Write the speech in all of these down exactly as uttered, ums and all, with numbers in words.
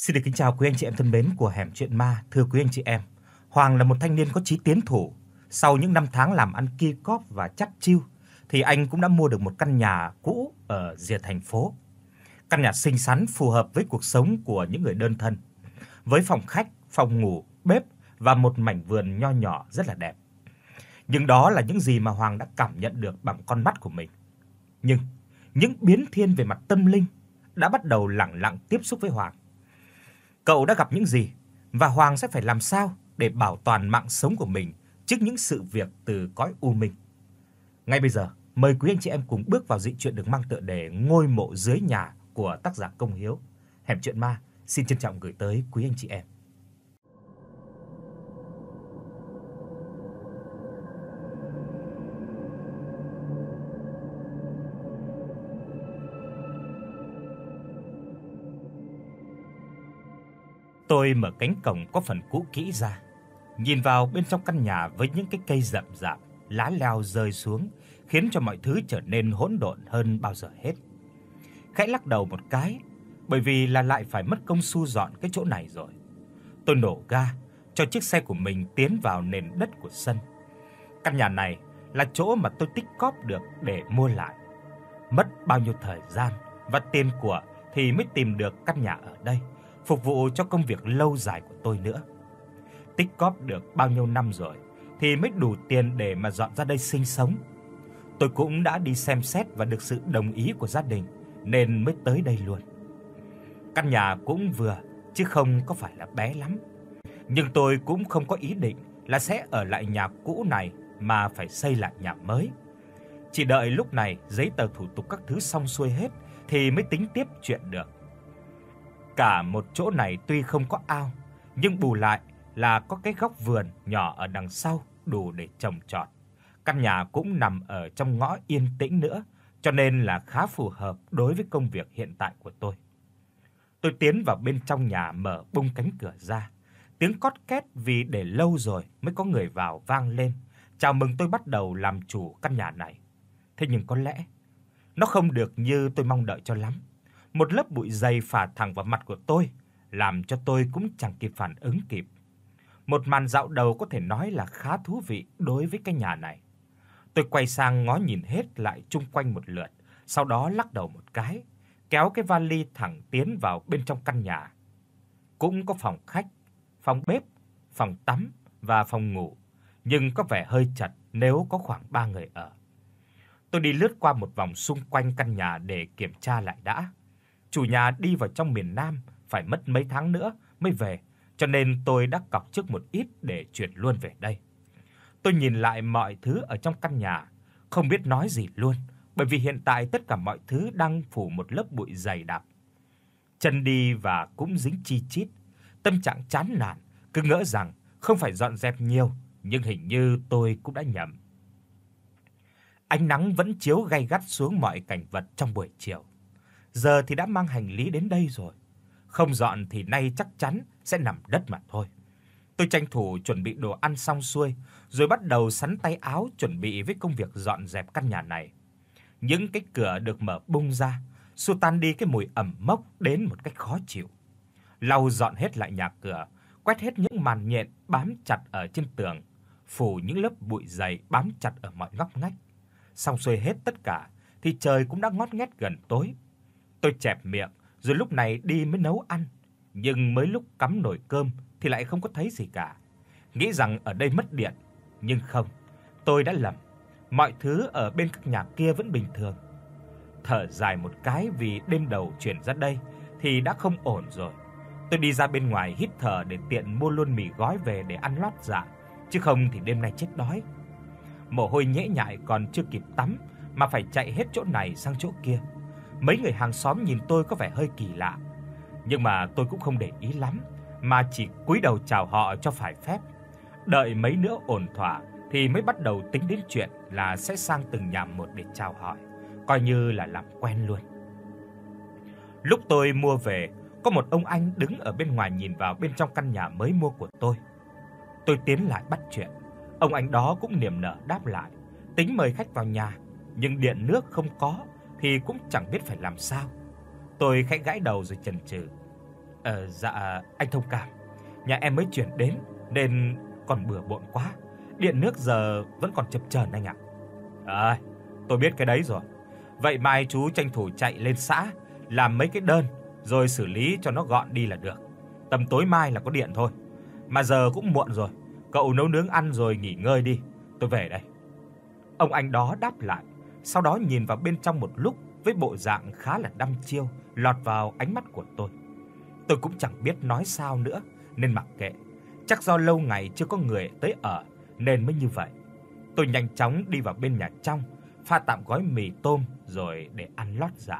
Xin được kính chào quý anh chị em thân mến của Hẻm Chuyện Ma. Thưa quý anh chị em, Hoàng là một thanh niên có chí tiến thủ. Sau những năm tháng làm ăn kia cóp và chắt chiu thì anh cũng đã mua được một căn nhà cũ ở rìa thành phố. Căn nhà xinh xắn phù hợp với cuộc sống của những người đơn thân, với phòng khách, phòng ngủ, bếp và một mảnh vườn nho nhỏ rất là đẹp. Nhưng đó là những gì mà Hoàng đã cảm nhận được bằng con mắt của mình. Nhưng những biến thiên về mặt tâm linh đã bắt đầu lẳng lặng tiếp xúc với Hoàng. Cậu đã gặp những gì và Hoàng sẽ phải làm sao để bảo toàn mạng sống của mình trước những sự việc từ cõi u minh. Ngay bây giờ, mời quý anh chị em cùng bước vào dị truyện được mang tựa đề Ngôi mộ dưới nhà của tác giả Công Hiếu. Hẻm Chuyện Ma xin trân trọng gửi tới quý anh chị em. Tôi mở cánh cổng có phần cũ kỹ ra, nhìn vào bên trong căn nhà với những cái cây rậm rạp, lá leo rơi xuống, khiến cho mọi thứ trở nên hỗn độn hơn bao giờ hết. Khẽ lắc đầu một cái, bởi vì là lại phải mất công thu dọn cái chỗ này rồi. Tôi nổ ga cho chiếc xe của mình tiến vào nền đất của sân. Căn nhà này là chỗ mà tôi tích cóp được để mua lại. Mất bao nhiêu thời gian và tiền của thì mới tìm được căn nhà ở đây, phục vụ cho công việc lâu dài của tôi nữa. Tích cóp được bao nhiêu năm rồi thì mới đủ tiền để mà dọn ra đây sinh sống. Tôi cũng đã đi xem xét và được sự đồng ý của gia đình nên mới tới đây luôn. Căn nhà cũng vừa chứ không có phải là bé lắm. Nhưng tôi cũng không có ý định là sẽ ở lại nhà cũ này mà phải xây lại nhà mới. Chỉ đợi lúc này giấy tờ thủ tục các thứ xong xuôi hết thì mới tính tiếp chuyện được. Cả một chỗ này tuy không có ao, nhưng bù lại là có cái góc vườn nhỏ ở đằng sau đủ để trồng trọt. Căn nhà cũng nằm ở trong ngõ yên tĩnh nữa, cho nên là khá phù hợp đối với công việc hiện tại của tôi. Tôi tiến vào bên trong nhà, mở bung cánh cửa ra. Tiếng cót két vì để lâu rồi mới có người vào vang lên, chào mừng tôi bắt đầu làm chủ căn nhà này. Thế nhưng có lẽ nó không được như tôi mong đợi cho lắm. Một lớp bụi dày phả thẳng vào mặt của tôi, làm cho tôi cũng chẳng kịp phản ứng kịp. Một màn dạo đầu có thể nói là khá thú vị đối với cái nhà này. Tôi quay sang ngó nhìn hết lại chung quanh một lượt, sau đó lắc đầu một cái, kéo cái vali thẳng tiến vào bên trong căn nhà. Cũng có phòng khách, phòng bếp, phòng tắm và phòng ngủ, nhưng có vẻ hơi chật nếu có khoảng ba người ở. Tôi đi lướt qua một vòng xung quanh căn nhà để kiểm tra lại đã. Chủ nhà đi vào trong miền Nam phải mất mấy tháng nữa mới về, cho nên tôi đã cọc trước một ít để chuyển luôn về đây. Tôi nhìn lại mọi thứ ở trong căn nhà, không biết nói gì luôn, bởi vì hiện tại tất cả mọi thứ đang phủ một lớp bụi dày đặc. Chân đi và cũng dính chi chít, tâm trạng chán nản, cứ ngỡ rằng không phải dọn dẹp nhiều, nhưng hình như tôi cũng đã nhầm. Ánh nắng vẫn chiếu gay gắt xuống mọi cảnh vật trong buổi chiều. Giờ thì đã mang hành lý đến đây rồi, không dọn thì nay chắc chắn sẽ nằm đất mà thôi. Tôi tranh thủ chuẩn bị đồ ăn xong xuôi, rồi bắt đầu sắn tay áo chuẩn bị với công việc dọn dẹp căn nhà này. Những cái cửa được mở bung ra, xua tan đi cái mùi ẩm mốc đến một cách khó chịu. Lau dọn hết lại nhà cửa, quét hết những màn nhện bám chặt ở trên tường, phủ những lớp bụi dày bám chặt ở mọi ngóc ngách. Xong xuôi hết tất cả thì trời cũng đã ngót nghét gần tối. Tôi chẹp miệng rồi lúc này đi mới nấu ăn, nhưng mới lúc cắm nồi cơm thì lại không có thấy gì cả. Nghĩ rằng ở đây mất điện, nhưng không, tôi đã lầm. Mọi thứ ở bên các nhà kia vẫn bình thường. Thở dài một cái vì đêm đầu chuyển ra đây thì đã không ổn rồi. Tôi đi ra bên ngoài hít thở để tiện mua luôn mì gói về để ăn lót dạ, chứ không thì đêm nay chết đói. Mồ hôi nhễ nhại còn chưa kịp tắm mà phải chạy hết chỗ này sang chỗ kia. Mấy người hàng xóm nhìn tôi có vẻ hơi kỳ lạ, nhưng mà tôi cũng không để ý lắm, mà chỉ cúi đầu chào họ cho phải phép. Đợi mấy nữa ổn thỏa thì mới bắt đầu tính đến chuyện là sẽ sang từng nhà một để chào hỏi, coi như là làm quen luôn. Lúc tôi mua về, có một ông anh đứng ở bên ngoài nhìn vào bên trong căn nhà mới mua của tôi. Tôi tiến lại bắt chuyện. Ông anh đó cũng niềm nở đáp lại, tính mời khách vào nhà, nhưng điện nước không có thì cũng chẳng biết phải làm sao. Tôi khẽ gãi đầu rồi chần chừ. Ờ dạ anh thông cảm. Nhà em mới chuyển đến nên còn bừa bộn quá. Điện nước giờ vẫn còn chập chờn anh ạ. À, tôi biết cái đấy rồi. Vậy mai chú tranh thủ chạy lên xã làm mấy cái đơn rồi xử lý cho nó gọn đi là được. Tầm tối mai là có điện thôi. Mà giờ cũng muộn rồi, cậu nấu nướng ăn rồi nghỉ ngơi đi, tôi về đây. Ông anh đó đáp lại, sau đó nhìn vào bên trong một lúc với bộ dạng khá là đăm chiêu lọt vào ánh mắt của tôi. Tôi cũng chẳng biết nói sao nữa nên mặc kệ. Chắc do lâu ngày chưa có người tới ở nên mới như vậy. Tôi nhanh chóng đi vào bên nhà trong, pha tạm gói mì tôm rồi để ăn lót dạ.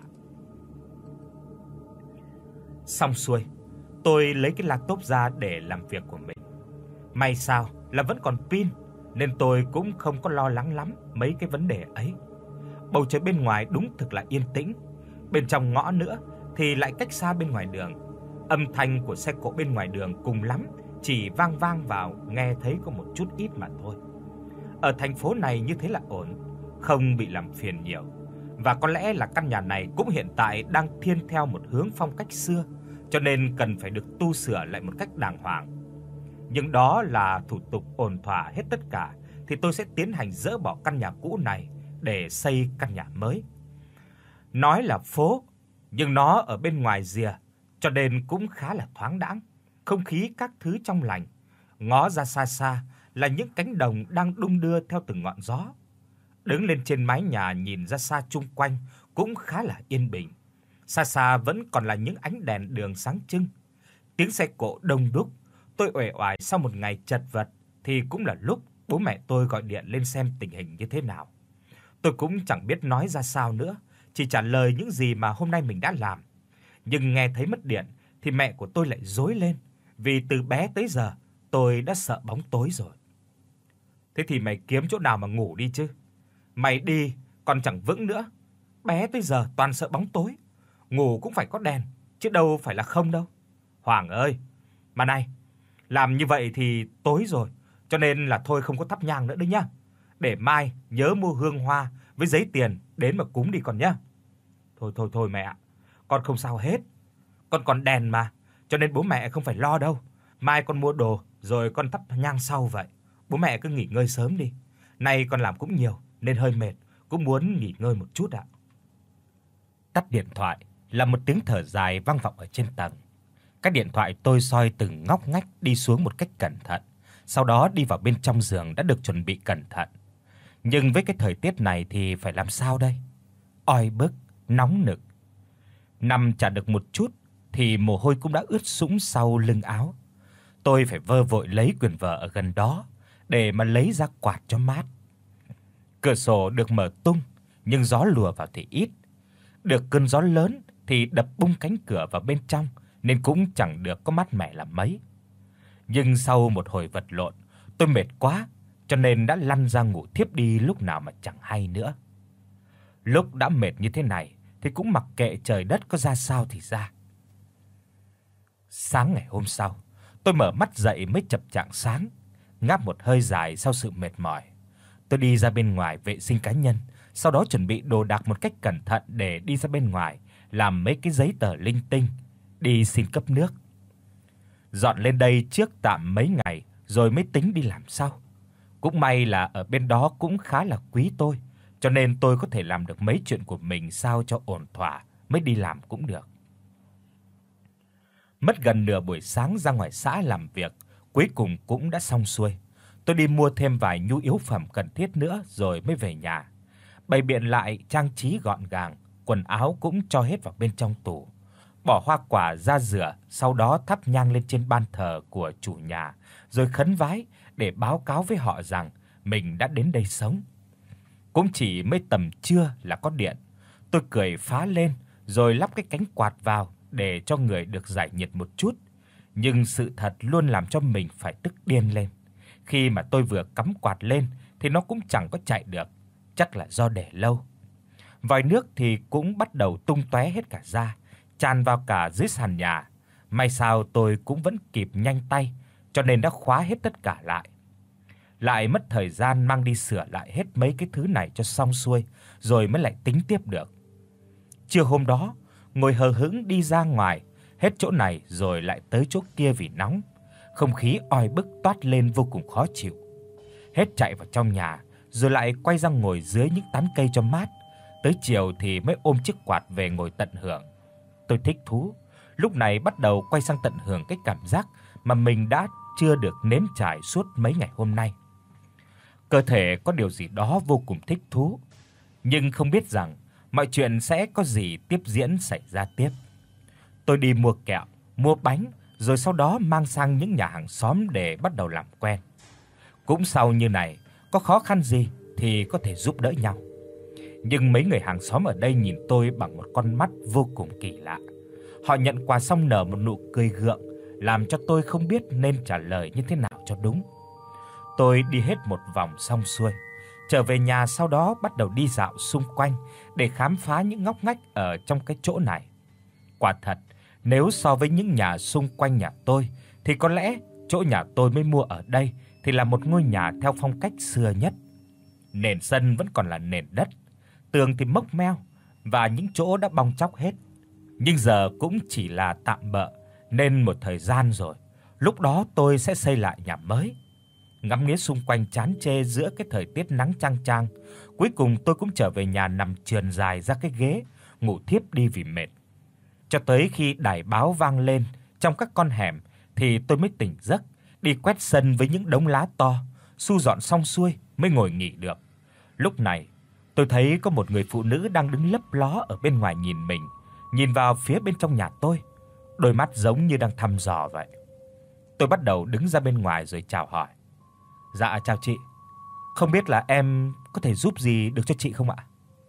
Xong xuôi, tôi lấy cái laptop ra để làm việc của mình. May sao là vẫn còn pin nên tôi cũng không có lo lắng lắm mấy cái vấn đề ấy. Bầu trời bên ngoài đúng thực là yên tĩnh, bên trong ngõ nữa thì lại cách xa bên ngoài đường. Âm thanh của xe cộ bên ngoài đường cùng lắm chỉ vang vang vào nghe thấy có một chút ít mà thôi. Ở thành phố này như thế là ổn, không bị làm phiền nhiều. Và có lẽ là căn nhà này cũng hiện tại đang thiên theo một hướng phong cách xưa, cho nên cần phải được tu sửa lại một cách đàng hoàng. Nhưng đó là thủ tục ổn thỏa hết tất cả thì tôi sẽ tiến hành dỡ bỏ căn nhà cũ này để xây căn nhà mới. Nói là phố, nhưng nó ở bên ngoài rìa, cho nên cũng khá là thoáng đãng, không khí các thứ trong lành. Ngó ra xa xa là những cánh đồng đang đung đưa theo từng ngọn gió. Đứng lên trên mái nhà nhìn ra xa chung quanh cũng khá là yên bình. Xa xa vẫn còn là những ánh đèn đường sáng trưng. Tiếng xe cộ đông đúc. Tôi uể oải sau một ngày chật vật thì cũng là lúc bố mẹ tôi gọi điện lên xem tình hình như thế nào. Tôi cũng chẳng biết nói ra sao nữa, chỉ trả lời những gì mà hôm nay mình đã làm. Nhưng nghe thấy mất điện thì mẹ của tôi lại rối lên, vì từ bé tới giờ tôi đã sợ bóng tối rồi. Thế thì mày kiếm chỗ nào mà ngủ đi chứ. Mày đi còn chẳng vững nữa. Bé tới giờ toàn sợ bóng tối, ngủ cũng phải có đèn chứ đâu phải là không đâu. Hoàng ơi, mà này, làm như vậy thì tối rồi, cho nên là thôi không có thắp nhang nữa đấy nhá. Để mai nhớ mua hương hoa với giấy tiền đến mà cúng đi con nhá. Thôi thôi thôi mẹ ạ, con không sao hết. Con còn đèn mà, cho nên bố mẹ không phải lo đâu. Mai con mua đồ rồi con thắp nhang sau vậy. Bố mẹ cứ nghỉ ngơi sớm đi. Nay con làm cũng nhiều nên hơi mệt, cũng muốn nghỉ ngơi một chút ạ. Tắt điện thoại là một tiếng thở dài vang vọng ở trên tầng. Cái điện thoại tôi soi từng ngóc ngách đi xuống một cách cẩn thận, sau đó đi vào bên trong giường đã được chuẩn bị cẩn thận. Nhưng với cái thời tiết này thì phải làm sao đây? Oi bức, nóng nực. Nằm chả được một chút thì mồ hôi cũng đã ướt sũng sau lưng áo. Tôi phải vơ vội lấy quyển vở ở gần đó để mà lấy ra quạt cho mát. Cửa sổ được mở tung nhưng gió lùa vào thì ít. Được cơn gió lớn thì đập bung cánh cửa vào bên trong nên cũng chẳng được có mát mẻ là mấy. Nhưng sau một hồi vật lộn, tôi mệt quá cho nên đã lăn ra ngủ thiếp đi lúc nào mà chẳng hay nữa. Lúc đã mệt như thế này thì cũng mặc kệ trời đất có ra sao thì ra. Sáng ngày hôm sau, tôi mở mắt dậy mới chập chạng sáng, ngáp một hơi dài sau sự mệt mỏi. Tôi đi ra bên ngoài vệ sinh cá nhân, sau đó chuẩn bị đồ đạc một cách cẩn thận để đi ra bên ngoài làm mấy cái giấy tờ linh tinh, đi xin cấp nước. Dọn lên đây trước tạm mấy ngày rồi mới tính đi làm sau. Cũng may là ở bên đó cũng khá là quý tôi, cho nên tôi có thể làm được mấy chuyện của mình sao cho ổn thỏa mới đi làm cũng được. Mất gần nửa buổi sáng ra ngoài xã làm việc, cuối cùng cũng đã xong xuôi. Tôi đi mua thêm vài nhu yếu phẩm cần thiết nữa rồi mới về nhà. Bày biện lại trang trí gọn gàng, quần áo cũng cho hết vào bên trong tủ. Bỏ hoa quả ra rửa, sau đó thắp nhang lên trên ban thờ của chủ nhà, rồi khấn vái để báo cáo với họ rằng mình đã đến đây sống. Cũng chỉ mới tầm trưa là có điện. Tôi cười phá lên rồi lắp cái cánh quạt vào để cho người được giải nhiệt một chút. Nhưng sự thật luôn làm cho mình phải tức điên lên. Khi mà tôi vừa cắm quạt lên thì nó cũng chẳng có chạy được, chắc là do để lâu. Vòi nước thì cũng bắt đầu tung tóe hết cả ra, tràn vào cả dưới sàn nhà. May sao tôi cũng vẫn kịp nhanh tay, cho nên đã khóa hết tất cả lại. Lại mất thời gian mang đi sửa lại hết mấy cái thứ này cho xong xuôi, rồi mới lại tính tiếp được. Trưa hôm đó, ngồi hờ hững đi ra ngoài, hết chỗ này rồi lại tới chỗ kia vì nóng. Không khí oi bức toát lên vô cùng khó chịu. Hết chạy vào trong nhà, rồi lại quay ra ngồi dưới những tán cây cho mát. Tới chiều thì mới ôm chiếc quạt về ngồi tận hưởng. Tôi thích thú, lúc này bắt đầu quay sang tận hưởng cái cảm giác mà mình đã chưa được nếm trải suốt mấy ngày hôm nay. Cơ thể có điều gì đó vô cùng thích thú, nhưng không biết rằng mọi chuyện sẽ có gì tiếp diễn xảy ra tiếp. Tôi đi mua kẹo, mua bánh, rồi sau đó mang sang những nhà hàng xóm để bắt đầu làm quen. Cũng sau như này, có khó khăn gì thì có thể giúp đỡ nhau. Nhưng mấy người hàng xóm ở đây nhìn tôi bằng một con mắt vô cùng kỳ lạ. Họ nhận quà xong nở một nụ cười gượng, làm cho tôi không biết nên trả lời như thế nào cho đúng. Tôi đi hết một vòng xong xuôi, trở về nhà, sau đó bắt đầu đi dạo xung quanh để khám phá những ngóc ngách ở trong cái chỗ này. Quả thật, nếu so với những nhà xung quanh nhà tôi thì có lẽ chỗ nhà tôi mới mua ở đây thì là một ngôi nhà theo phong cách xưa nhất. Nền sân vẫn còn là nền đất, tường thì mốc meo và những chỗ đã bong tróc hết. Nhưng giờ cũng chỉ là tạm bợ nên một thời gian rồi, lúc đó tôi sẽ xây lại nhà mới. Ngắm nghía xung quanh chán chê giữa cái thời tiết nắng chang chang, cuối cùng tôi cũng trở về nhà nằm trườn dài ra cái ghế, ngủ thiếp đi vì mệt. Cho tới khi đài báo vang lên trong các con hẻm thì tôi mới tỉnh giấc, đi quét sân với những đống lá to, thu dọn xong xuôi mới ngồi nghỉ được. Lúc này, tôi thấy có một người phụ nữ đang đứng lấp ló ở bên ngoài nhìn mình, nhìn vào phía bên trong nhà tôi, đôi mắt giống như đang thăm dò vậy. Tôi bắt đầu đứng ra bên ngoài rồi chào hỏi. Dạ chào chị, không biết là em có thể giúp gì được cho chị không ạ?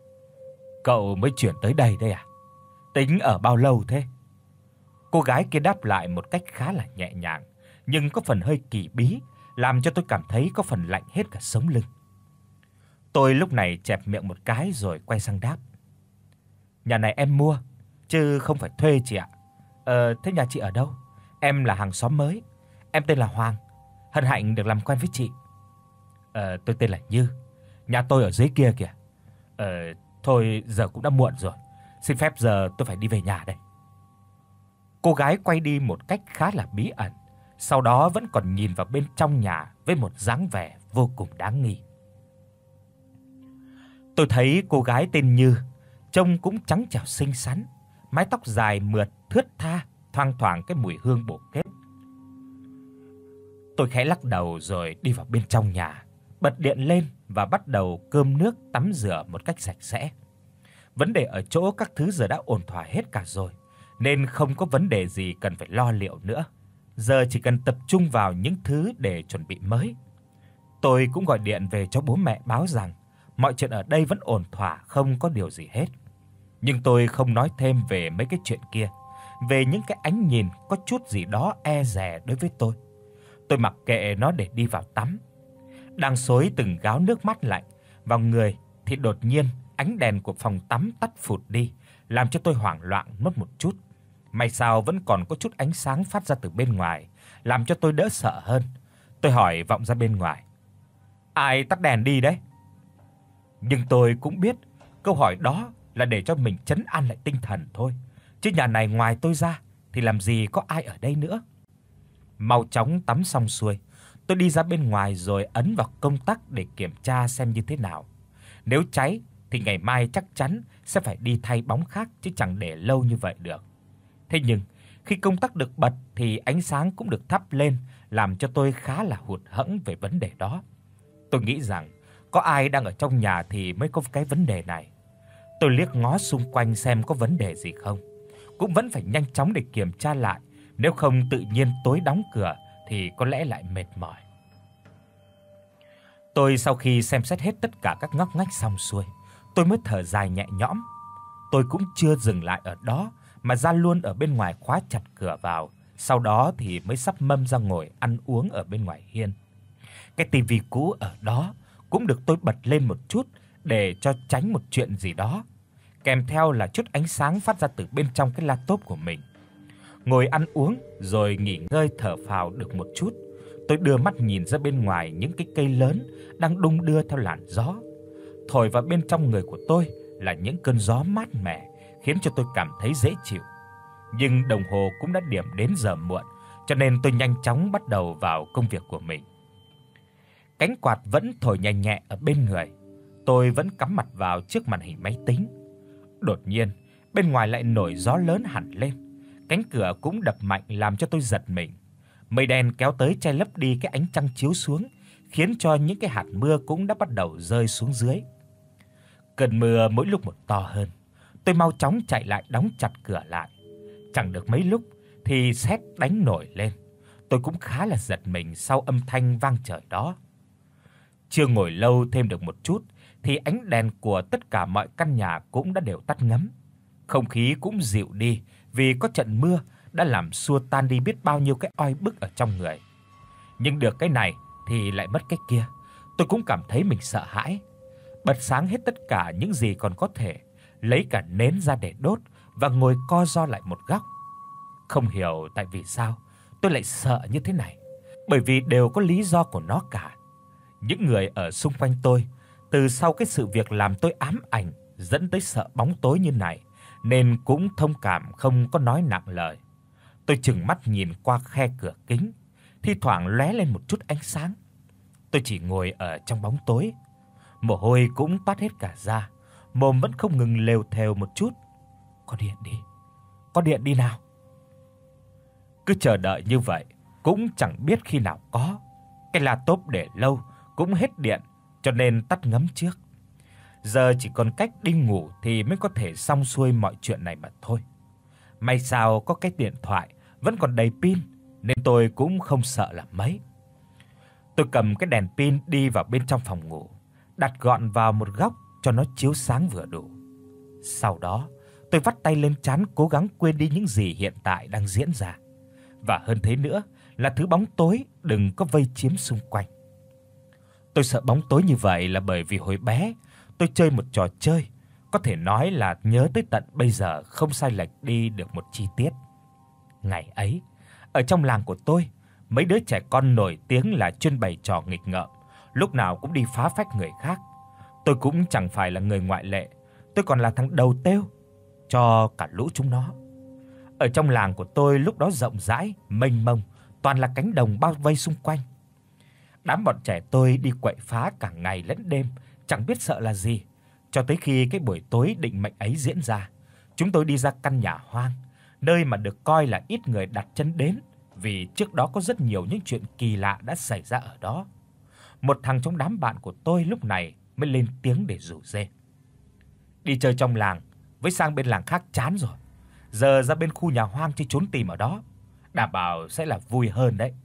Cậu mới chuyển tới đây đây à? Tính ở bao lâu thế? Cô gái kia đáp lại một cách khá là nhẹ nhàng, nhưng có phần hơi kỳ bí, làm cho tôi cảm thấy có phần lạnh hết cả sống lưng. Tôi lúc này chẹp miệng một cái rồi quay sang đáp. Nhà này em mua, chứ không phải thuê chị ạ. Ờ, thế nhà chị ở đâu? Em là hàng xóm mới. Em tên là Hoàng, hân hạnh được làm quen với chị. Ờ, tôi tên là Như. Nhà tôi ở dưới kia kìa. Ờ, thôi giờ cũng đã muộn rồi. Xin phép giờ tôi phải đi về nhà đây. Cô gái quay đi một cách khá là bí ẩn, sau đó vẫn còn nhìn vào bên trong nhà với một dáng vẻ vô cùng đáng nghi. Tôi thấy cô gái tên Như trông cũng trắng trẻo xinh xắn, mái tóc dài mượt thướt tha, thoang thoảng cái mùi hương bổ kết. Tôi khẽ lắc đầu rồi đi vào bên trong nhà, bật điện lên và bắt đầu cơm nước tắm rửa một cách sạch sẽ. Vấn đề ở chỗ các thứ giờ đã ổn thỏa hết cả rồi, nên không có vấn đề gì cần phải lo liệu nữa. Giờ chỉ cần tập trung vào những thứ để chuẩn bị mới. Tôi cũng gọi điện về cho bố mẹ báo rằng mọi chuyện ở đây vẫn ổn thỏa, không có điều gì hết. Nhưng tôi không nói thêm về mấy cái chuyện kia, về những cái ánh nhìn có chút gì đó e dè đối với tôi. Tôi mặc kệ nó để đi vào tắm. Đang xối từng gáo nước mát lạnh vào người thì đột nhiên ánh đèn của phòng tắm tắt phụt đi, làm cho tôi hoảng loạn mất một chút. May sao vẫn còn có chút ánh sáng phát ra từ bên ngoài, làm cho tôi đỡ sợ hơn. Tôi hỏi vọng ra bên ngoài. Ai tắt đèn đi đấy? Nhưng tôi cũng biết câu hỏi đó là để cho mình trấn an lại tinh thần thôi, chứ nhà này ngoài tôi ra thì làm gì có ai ở đây nữa. Mau chóng tắm xong xuôi, tôi đi ra bên ngoài rồi ấn vào công tắc để kiểm tra xem như thế nào. Nếu cháy thì ngày mai chắc chắn sẽ phải đi thay bóng khác chứ chẳng để lâu như vậy được. Thế nhưng khi công tắc được bật thì ánh sáng cũng được thắp lên, làm cho tôi khá là hụt hẫng về vấn đề đó. Tôi nghĩ rằng có ai đang ở trong nhà thì mới có cái vấn đề này. Tôi liếc ngó xung quanh xem có vấn đề gì không. Cũng vẫn phải nhanh chóng để kiểm tra lại, nếu không tự nhiên tối đóng cửa thì có lẽ lại mệt mỏi. Tôi sau khi xem xét hết tất cả các ngóc ngách xong xuôi, tôi mới thở dài nhẹ nhõm. Tôi cũng chưa dừng lại ở đó mà ra luôn ở bên ngoài khóa chặt cửa vào, sau đó thì mới sắp mâm ra ngồi ăn uống ở bên ngoài hiên. Cái tivi cũ ở đó cũng được tôi bật lên một chút để cho tránh một chuyện gì đó, kèm theo là chút ánh sáng phát ra từ bên trong cái laptop của mình. Ngồi ăn uống rồi nghỉ ngơi thở phào được một chút, tôi đưa mắt nhìn ra bên ngoài những cái cây lớn đang đung đưa theo làn gió. Thổi vào bên trong người của tôi là những cơn gió mát mẻ, khiến cho tôi cảm thấy dễ chịu. nhưng đồng hồ cũng đã điểm đến giờ muộn, cho nên tôi nhanh chóng bắt đầu vào công việc của mình. Cánh quạt vẫn thổi nhẹ nhẹ ở bên người, tôi vẫn cắm mặt vào trước màn hình máy tính. Đột nhiên, bên ngoài lại nổi gió lớn hẳn lên, cánh cửa cũng đập mạnh làm cho tôi giật mình. Mây đen kéo tới che lấp đi cái ánh trăng chiếu xuống, khiến cho những cái hạt mưa cũng đã bắt đầu rơi xuống dưới. Cơn mưa mỗi lúc một to hơn, tôi mau chóng chạy lại đóng chặt cửa lại. Chẳng được mấy lúc thì sét đánh nổi lên. Tôi cũng khá là giật mình sau âm thanh vang trời đó. Chưa ngồi lâu thêm được một chút thì ánh đèn của tất cả mọi căn nhà cũng đã đều tắt ngấm. Không khí cũng dịu đi vì có trận mưa đã làm xua tan đi biết bao nhiêu cái oi bức ở trong người. Nhưng được cái này thì lại mất cái kia. Tôi cũng cảm thấy mình sợ hãi. Bật sáng hết tất cả những gì còn có thể, lấy cả nến ra để đốt và ngồi co ro lại một góc. Không hiểu tại vì sao tôi lại sợ như thế này, bởi vì đều có lý do của nó cả. Những người ở xung quanh tôi, từ sau cái sự việc làm tôi ám ảnh dẫn tới sợ bóng tối như này, nên cũng thông cảm không có nói nặng lời. Tôi trừng mắt nhìn qua khe cửa kính, thi thoảng lóe lên một chút ánh sáng. Tôi chỉ ngồi ở trong bóng tối, mồ hôi cũng toát hết cả da, mồm vẫn không ngừng lều thều một chút. Có điện đi, có điện đi nào. Cứ chờ đợi như vậy, cũng chẳng biết khi nào có. Cái laptop để lâu cũng hết điện, cho nên tắt ngấm trước. Giờ chỉ còn cách đi ngủ thì mới có thể xong xuôi mọi chuyện này mà thôi. May sao có cái điện thoại vẫn còn đầy pin, nên tôi cũng không sợ là mấy. Tôi cầm cái đèn pin đi vào bên trong phòng ngủ, đặt gọn vào một góc cho nó chiếu sáng vừa đủ. Sau đó, tôi vắt tay lên trán cố gắng quên đi những gì hiện tại đang diễn ra. Và hơn thế nữa là thứ bóng tối đừng có vây chiếm xung quanh. Tôi sợ bóng tối như vậy là bởi vì hồi bé tôi chơi một trò chơi, có thể nói là nhớ tới tận bây giờ không sai lệch đi được một chi tiết. Ngày ấy, ở trong làng của tôi, mấy đứa trẻ con nổi tiếng là chuyên bày trò nghịch ngợm, lúc nào cũng đi phá phách người khác. Tôi cũng chẳng phải là người ngoại lệ, tôi còn là thằng đầu têu cho cả lũ chúng nó. Ở trong làng của tôi lúc đó rộng rãi, mênh mông, toàn là cánh đồng bao vây xung quanh. Đám bọn trẻ tôi đi quậy phá cả ngày lẫn đêm, chẳng biết sợ là gì, cho tới khi cái buổi tối định mệnh ấy diễn ra. Chúng tôi đi ra căn nhà hoang, nơi mà được coi là ít người đặt chân đến, vì trước đó có rất nhiều những chuyện kỳ lạ đã xảy ra ở đó. Một thằng trong đám bạn của tôi lúc này mới lên tiếng để rủ rê. Đi chơi trong làng với sang bên làng khác chán rồi, giờ ra bên khu nhà hoang chơi trốn tìm ở đó, đảm bảo sẽ là vui hơn đấy.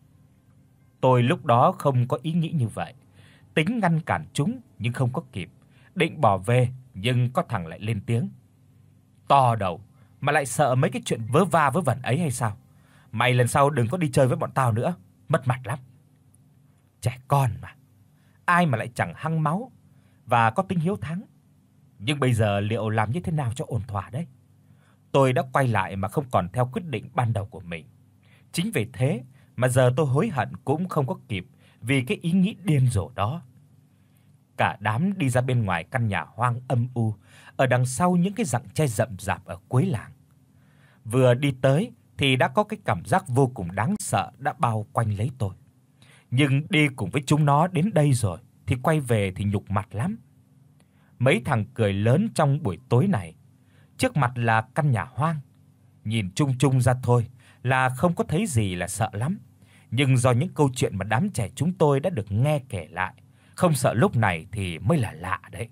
Tôi lúc đó không có ý nghĩ như vậy, tính ngăn cản chúng nhưng không có kịp, định bỏ về nhưng có thằng lại lên tiếng. To đầu mà lại sợ mấy cái chuyện vớ va vớ vẩn ấy hay sao? Mày lần sau đừng có đi chơi với bọn tao nữa, mất mặt lắm. Trẻ con mà, ai mà lại chẳng hăng máu và có tính hiếu thắng. Nhưng bây giờ liệu làm như thế nào cho ổn thỏa đấy? Tôi đã quay lại mà không còn theo quyết định ban đầu của mình. Chính vì thế mà giờ tôi hối hận cũng không có kịp vì cái ý nghĩ điên rồ đó. Cả đám đi ra bên ngoài căn nhà hoang âm u ở đằng sau những cái rặng tre rậm rạp ở cuối làng. Vừa đi tới thì đã có cái cảm giác vô cùng đáng sợ đã bao quanh lấy tôi. Nhưng đi cùng với chúng nó đến đây rồi thì quay về thì nhục mặt lắm. Mấy thằng cười lớn trong buổi tối này. Trước mặt là căn nhà hoang, nhìn chung chung ra thôi là không có thấy gì là sợ lắm. Nhưng do những câu chuyện mà đám trẻ chúng tôi đã được nghe kể lại, không sợ lúc này thì mới là lạ đấy.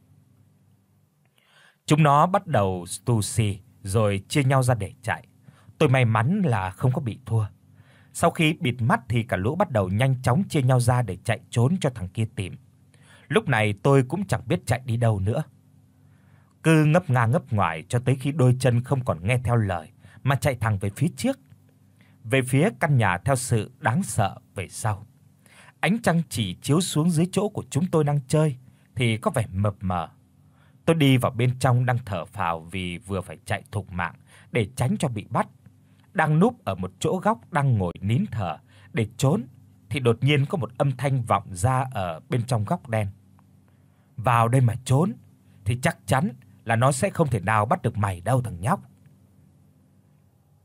Chúng nó bắt đầu tù xì rồi chia nhau ra để chạy. Tôi may mắn là không có bị thua. Sau khi bịt mắt thì cả lũ bắt đầu nhanh chóng chia nhau ra để chạy trốn cho thằng kia tìm. Lúc này tôi cũng chẳng biết chạy đi đâu nữa. Cứ ngấp ngà ngấp ngoài cho tới khi đôi chân không còn nghe theo lời mà chạy thẳng về phía trước, về phía căn nhà theo sự đáng sợ về sau. Ánh trăng chỉ chiếu xuống dưới chỗ của chúng tôi đang chơi thì có vẻ mập mờ. Tôi đi vào bên trong đang thở phào vì vừa phải chạy thục mạng để tránh cho bị bắt. Đang núp ở một chỗ góc đang ngồi nín thở để trốn thì đột nhiên có một âm thanh vọng ra ở bên trong góc đen. Vào đây mà trốn thì chắc chắn là nó sẽ không thể nào bắt được mày đâu thằng nhóc.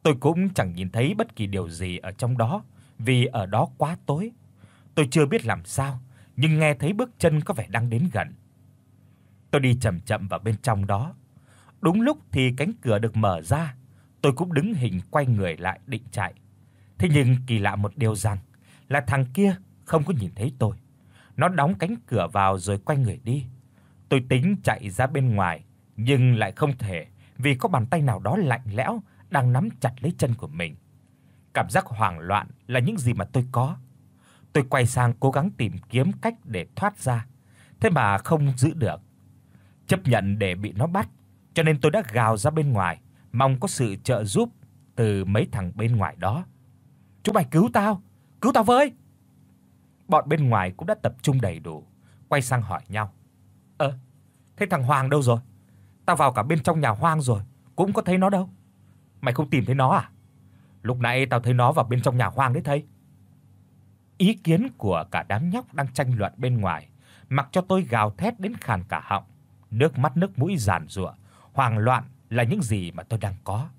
Tôi cũng chẳng nhìn thấy bất kỳ điều gì ở trong đó, vì ở đó quá tối. Tôi chưa biết làm sao, nhưng nghe thấy bước chân có vẻ đang đến gần. Tôi đi chậm chậm vào bên trong đó. Đúng lúc thì cánh cửa được mở ra, tôi cũng đứng hình quay người lại định chạy. Thế nhưng kỳ lạ một điều rằng là thằng kia không có nhìn thấy tôi. Nó đóng cánh cửa vào rồi quay người đi. Tôi tính chạy ra bên ngoài nhưng lại không thể, vì có bàn tay nào đó lạnh lẽo đang nắm chặt lấy chân của mình. Cảm giác hoảng loạn là những gì mà tôi có. Tôi quay sang cố gắng tìm kiếm cách để thoát ra, thế mà không giữ được. Chấp nhận để bị nó bắt, cho nên tôi đã gào ra bên ngoài, mong có sự trợ giúp từ mấy thằng bên ngoài đó. "Chúng mày cứu tao, cứu tao với!" Bọn bên ngoài cũng đã tập trung đầy đủ, quay sang hỏi nhau. "Ơ, thế thằng Hoàng đâu rồi? Tao vào cả bên trong nhà Hoang rồi, cũng có thấy nó đâu. Mày không tìm thấy nó à? Lúc nãy tao thấy nó vào bên trong nhà Hoang đấy thầy." Ý kiến của cả đám nhóc đang tranh luận bên ngoài, mặc cho tôi gào thét đến khàn cả họng, nước mắt nước mũi giàn giụa, hoảng loạn là những gì mà tôi đang có.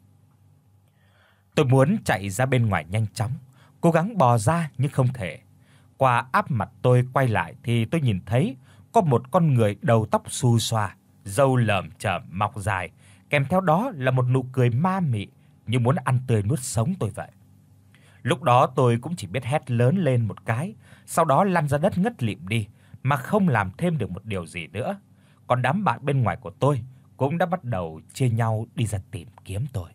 Tôi muốn chạy ra bên ngoài nhanh chóng, cố gắng bò ra nhưng không thể. Qua áp mặt tôi quay lại thì tôi nhìn thấy có một con người đầu tóc xù xòa, râu lởm chởm mọc dài, kèm theo đó là một nụ cười ma mị như muốn ăn tươi nuốt sống tôi vậy. Lúc đó tôi cũng chỉ biết hét lớn lên một cái, sau đó lăn ra đất ngất lịm đi mà không làm thêm được một điều gì nữa. Còn đám bạn bên ngoài của tôi cũng đã bắt đầu chia nhau đi ra tìm kiếm tôi.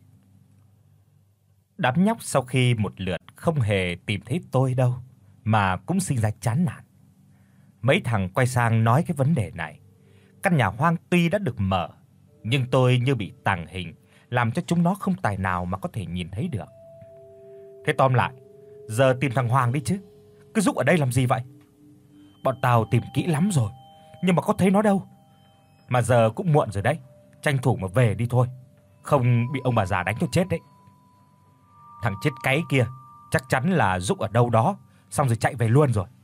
Đám nhóc sau khi một lượt không hề tìm thấy tôi đâu mà cũng sinh ra chán nản. Mấy thằng quay sang nói cái vấn đề này. Căn nhà Hoang tuy đã được mở, nhưng tôi như bị tàng hình, làm cho chúng nó không tài nào mà có thể nhìn thấy được. Thế tóm lại, giờ tìm thằng Hoàng đi chứ. Cứ rúc ở đây làm gì vậy? Bọn tao tìm kỹ lắm rồi, nhưng mà có thấy nó đâu. Mà giờ cũng muộn rồi đấy, tranh thủ mà về đi thôi, không bị ông bà già đánh cho chết đấy. Thằng chết cáy kia chắc chắn là rúc ở đâu đó, xong rồi chạy về luôn rồi.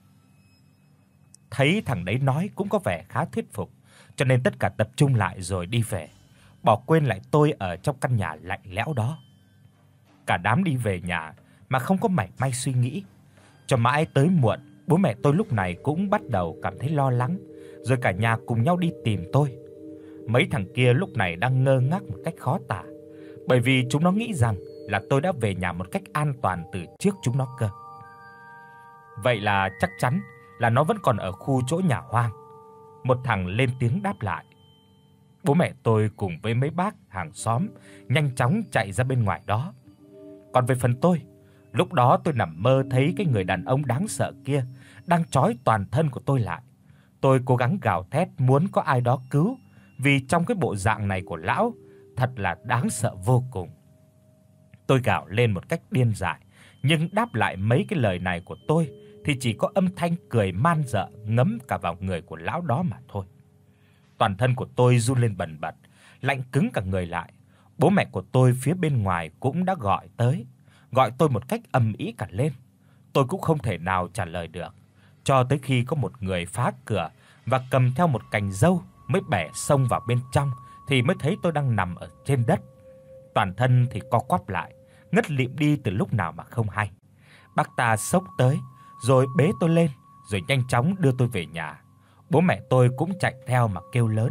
Thấy thằng đấy nói cũng có vẻ khá thuyết phục, cho nên tất cả tập trung lại rồi đi về, bỏ quên lại tôi ở trong căn nhà lạnh lẽo đó. Cả đám đi về nhà mà không có mảy may suy nghĩ. Cho mãi tới muộn, bố mẹ tôi lúc này cũng bắt đầu cảm thấy lo lắng, rồi cả nhà cùng nhau đi tìm tôi. Mấy thằng kia lúc này đang ngơ ngác một cách khó tả, bởi vì chúng nó nghĩ rằng là tôi đã về nhà một cách an toàn từ trước chúng nó cơ. Vậy là chắc chắn là nó vẫn còn ở khu chỗ nhà Hoang. Một thằng lên tiếng đáp lại. Bố mẹ tôi cùng với mấy bác hàng xóm nhanh chóng chạy ra bên ngoài đó. Còn về phần tôi, lúc đó tôi nằm mơ thấy cái người đàn ông đáng sợ kia đang trói toàn thân của tôi lại. Tôi cố gắng gào thét muốn có ai đó cứu, vì trong cái bộ dạng này của lão thật là đáng sợ vô cùng. Tôi gào lên một cách điên dại, nhưng đáp lại mấy cái lời này của tôi thì chỉ có âm thanh cười man dợ ngấm cả vào người của lão đó mà thôi. Toàn thân của tôi run lên bần bật, lạnh cứng cả người lại. Bố mẹ của tôi phía bên ngoài cũng đã gọi tới, gọi tôi một cách ầm ĩ cả lên. Tôi cũng không thể nào trả lời được, cho tới khi có một người phá cửa và cầm theo một cành dâu mới bẻ xông vào bên trong thì mới thấy tôi đang nằm ở trên đất. Toàn thân thì co quắp lại, ngất lịm đi từ lúc nào mà không hay. Bác ta xốc tới rồi bế tôi lên, rồi nhanh chóng đưa tôi về nhà. Bố mẹ tôi cũng chạy theo mà kêu lớn.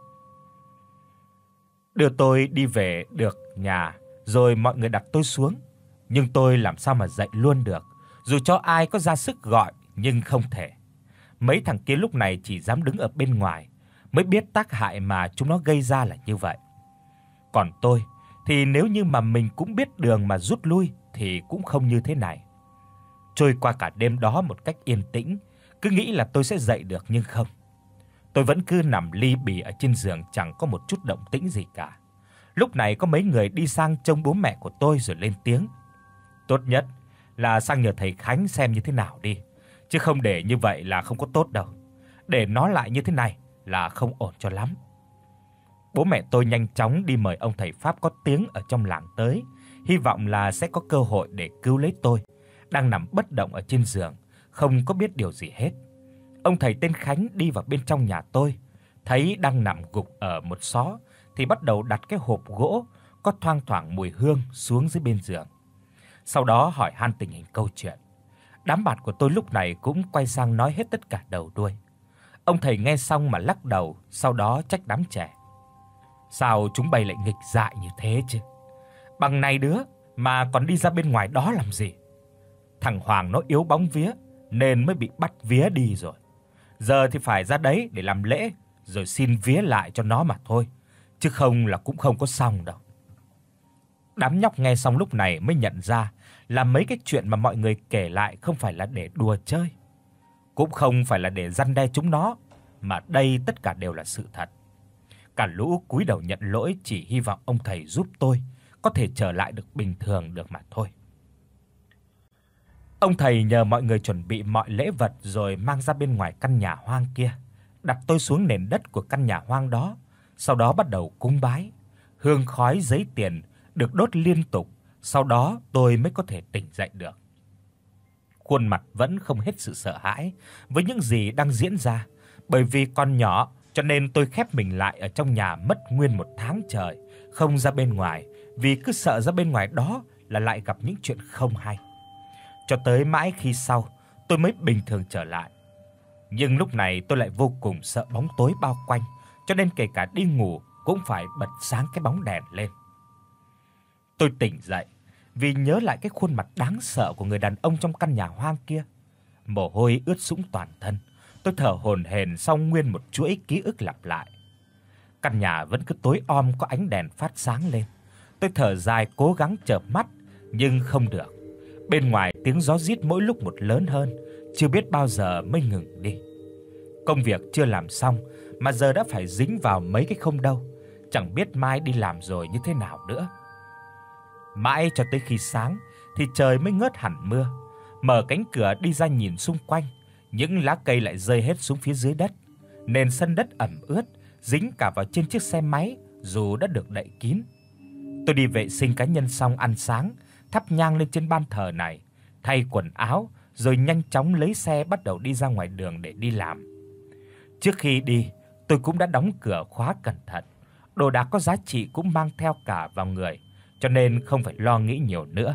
Đưa tôi đi về được nhà, rồi mọi người đặt tôi xuống, nhưng tôi làm sao mà dậy luôn được, dù cho ai có ra sức gọi nhưng không thể. Mấy thằng kia lúc này chỉ dám đứng ở bên ngoài, mới biết tác hại mà chúng nó gây ra là như vậy. Còn tôi thì nếu như mà mình cũng biết đường mà rút lui thì cũng không như thế này. Trôi qua cả đêm đó một cách yên tĩnh, cứ nghĩ là tôi sẽ dậy được nhưng không. Tôi vẫn cứ nằm li bì ở trên giường, chẳng có một chút động tĩnh gì cả. Lúc này có mấy người đi sang trông bố mẹ của tôi rồi lên tiếng. Tốt nhất là sang nhờ thầy Khánh xem như thế nào đi, chứ không để như vậy là không có tốt đâu. Để nó lại như thế này là không ổn cho lắm. Bố mẹ tôi nhanh chóng đi mời ông thầy pháp có tiếng ở trong làng tới, hy vọng là sẽ có cơ hội để cứu lấy tôi, đang nằm bất động ở trên giường, không có biết điều gì hết. Ông thầy tên Khánh đi vào bên trong nhà tôi, thấy đang nằm gục ở một xó thì bắt đầu đặt cái hộp gỗ có thoang thoảng mùi hương xuống dưới bên giường. Sau đó hỏi han tình hình câu chuyện. Đám bạn của tôi lúc này cũng quay sang nói hết tất cả đầu đuôi. Ông thầy nghe xong mà lắc đầu, sau đó trách đám trẻ. Sao chúng bay lại nghịch dại như thế chứ? Bằng này đứa mà còn đi ra bên ngoài đó làm gì? Thằng Hoàng nó yếu bóng vía nên mới bị bắt vía đi rồi. Giờ thì phải ra đấy để làm lễ rồi xin vía lại cho nó mà thôi, chứ không là cũng không có xong đâu. Đám nhóc nghe xong lúc này mới nhận ra là mấy cái chuyện mà mọi người kể lại không phải là để đùa chơi, cũng không phải là để răn đe chúng nó, mà đây tất cả đều là sự thật. Cả lũ cúi đầu nhận lỗi, chỉ hy vọng ông thầy giúp tôi có thể trở lại được bình thường được mà thôi. Ông thầy nhờ mọi người chuẩn bị mọi lễ vật rồi mang ra bên ngoài căn nhà hoang kia, đặt tôi xuống nền đất của căn nhà hoang đó, sau đó bắt đầu cúng bái. Hương khói giấy tiền được đốt liên tục, sau đó tôi mới có thể tỉnh dậy được. Khuôn mặt vẫn không hết sự sợ hãi với những gì đang diễn ra, bởi vì còn nhỏ cho nên tôi khép mình lại ở trong nhà mất nguyên một tháng trời, không ra bên ngoài, vì cứ sợ ra bên ngoài đó là lại gặp những chuyện không hay. Cho tới mãi khi sau, tôi mới bình thường trở lại. Nhưng lúc này tôi lại vô cùng sợ bóng tối bao quanh, cho nên kể cả đi ngủ cũng phải bật sáng cái bóng đèn lên. Tôi tỉnh dậy vì nhớ lại cái khuôn mặt đáng sợ của người đàn ông trong căn nhà hoang kia. Mồ hôi ướt sũng toàn thân, tôi thở hổn hển sau nguyên một chuỗi ký ức lặp lại. Căn nhà vẫn cứ tối om, có ánh đèn phát sáng lên. Tôi thở dài cố gắng chợp mắt nhưng không được. Bên ngoài tiếng gió rít mỗi lúc một lớn hơn, chưa biết bao giờ mới ngừng đi. Công việc chưa làm xong mà giờ đã phải dính vào mấy cái không đâu, chẳng biết mai đi làm rồi như thế nào nữa. Mãi cho tới khi sáng thì trời mới ngớt hẳn mưa. Mở cánh cửa đi ra nhìn xung quanh, những lá cây lại rơi hết xuống phía dưới đất. Nền sân đất ẩm ướt, dính cả vào trên chiếc xe máy dù đã được đậy kín. Tôi đi vệ sinh cá nhân xong ăn sáng, thắp nhang lên trên ban thờ này, thay quần áo rồi nhanh chóng lấy xe bắt đầu đi ra ngoài đường để đi làm. Trước khi đi, tôi cũng đã đóng cửa khóa cẩn thận. Đồ đạc có giá trị cũng mang theo cả vào người, cho nên không phải lo nghĩ nhiều nữa.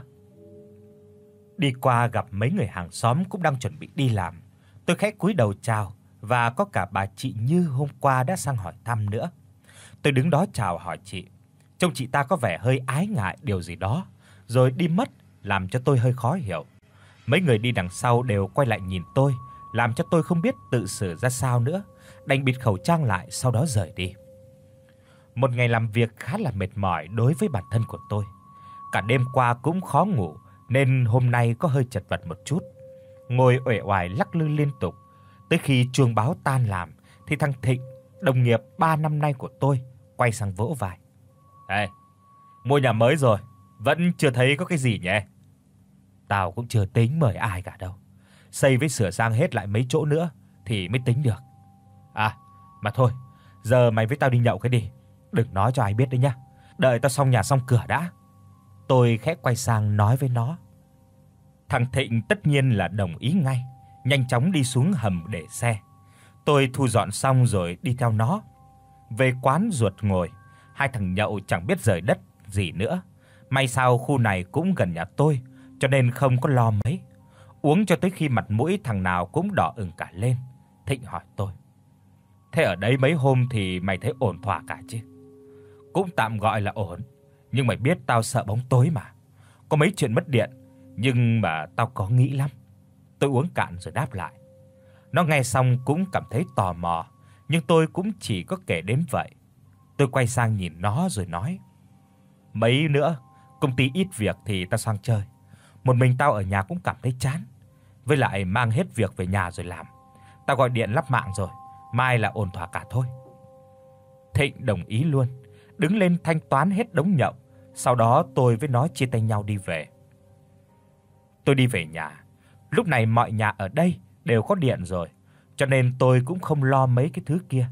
Đi qua gặp mấy người hàng xóm cũng đang chuẩn bị đi làm. Tôi khẽ cúi đầu chào và có cả bà chị Như hôm qua đã sang hỏi thăm nữa. Tôi đứng đó chào hỏi chị. Trông chị ta có vẻ hơi ái ngại điều gì đó, rồi đi mất làm cho tôi hơi khó hiểu. Mấy người đi đằng sau đều quay lại nhìn tôi, làm cho tôi không biết tự xử ra sao nữa, đành bịt khẩu trang lại sau đó rời đi. Một ngày làm việc khá là mệt mỏi đối với bản thân của tôi. Cả đêm qua cũng khó ngủ nên hôm nay có hơi chật vật một chút. Ngồi uể oải lắc lư liên tục, tới khi chuông báo tan làm thì thằng Thịnh, đồng nghiệp ba năm nay của tôi, quay sang vỗ vai. "Ê, mua nhà mới rồi, vẫn chưa thấy có cái gì nhỉ?" "Tao cũng chưa tính mời ai cả đâu. Xây với sửa sang hết lại mấy chỗ nữa thì mới tính được. À, mà thôi, giờ mày với tao đi nhậu cái đi, đừng nói cho ai biết đấy nhá. Đợi tao xong nhà xong cửa đã." Tôi khẽ quay sang nói với nó. Thằng Thịnh tất nhiên là đồng ý ngay, nhanh chóng đi xuống hầm để xe. Tôi thu dọn xong rồi đi theo nó. Về quán ruột ngồi, hai thằng nhậu chẳng biết rời đất gì nữa. May sao khu này cũng gần nhà tôi, cho nên không có lo mấy. Uống cho tới khi mặt mũi thằng nào cũng đỏ ửng cả lên. Thịnh hỏi tôi: "Thế ở đấy mấy hôm thì mày thấy ổn thỏa cả chứ?" "Cũng tạm gọi là ổn, nhưng mày biết tao sợ bóng tối mà. Có mấy chuyện mất điện, nhưng mà tao có nghĩ lắm." Tôi uống cạn rồi đáp lại. Nó nghe xong cũng cảm thấy tò mò, nhưng tôi cũng chỉ có kể đến vậy. Tôi quay sang nhìn nó rồi nói: "Mấy nữa, công ty ít việc thì tao sang chơi. Một mình tao ở nhà cũng cảm thấy chán. Với lại mang hết việc về nhà rồi làm. Tao gọi điện lắp mạng rồi, mai là ổn thỏa cả thôi." Thịnh đồng ý luôn, đứng lên thanh toán hết đống nhậu. Sau đó tôi với nó chia tay nhau đi về. Tôi đi về nhà. Lúc này mọi nhà ở đây đều có điện rồi, cho nên tôi cũng không lo mấy cái thứ kia.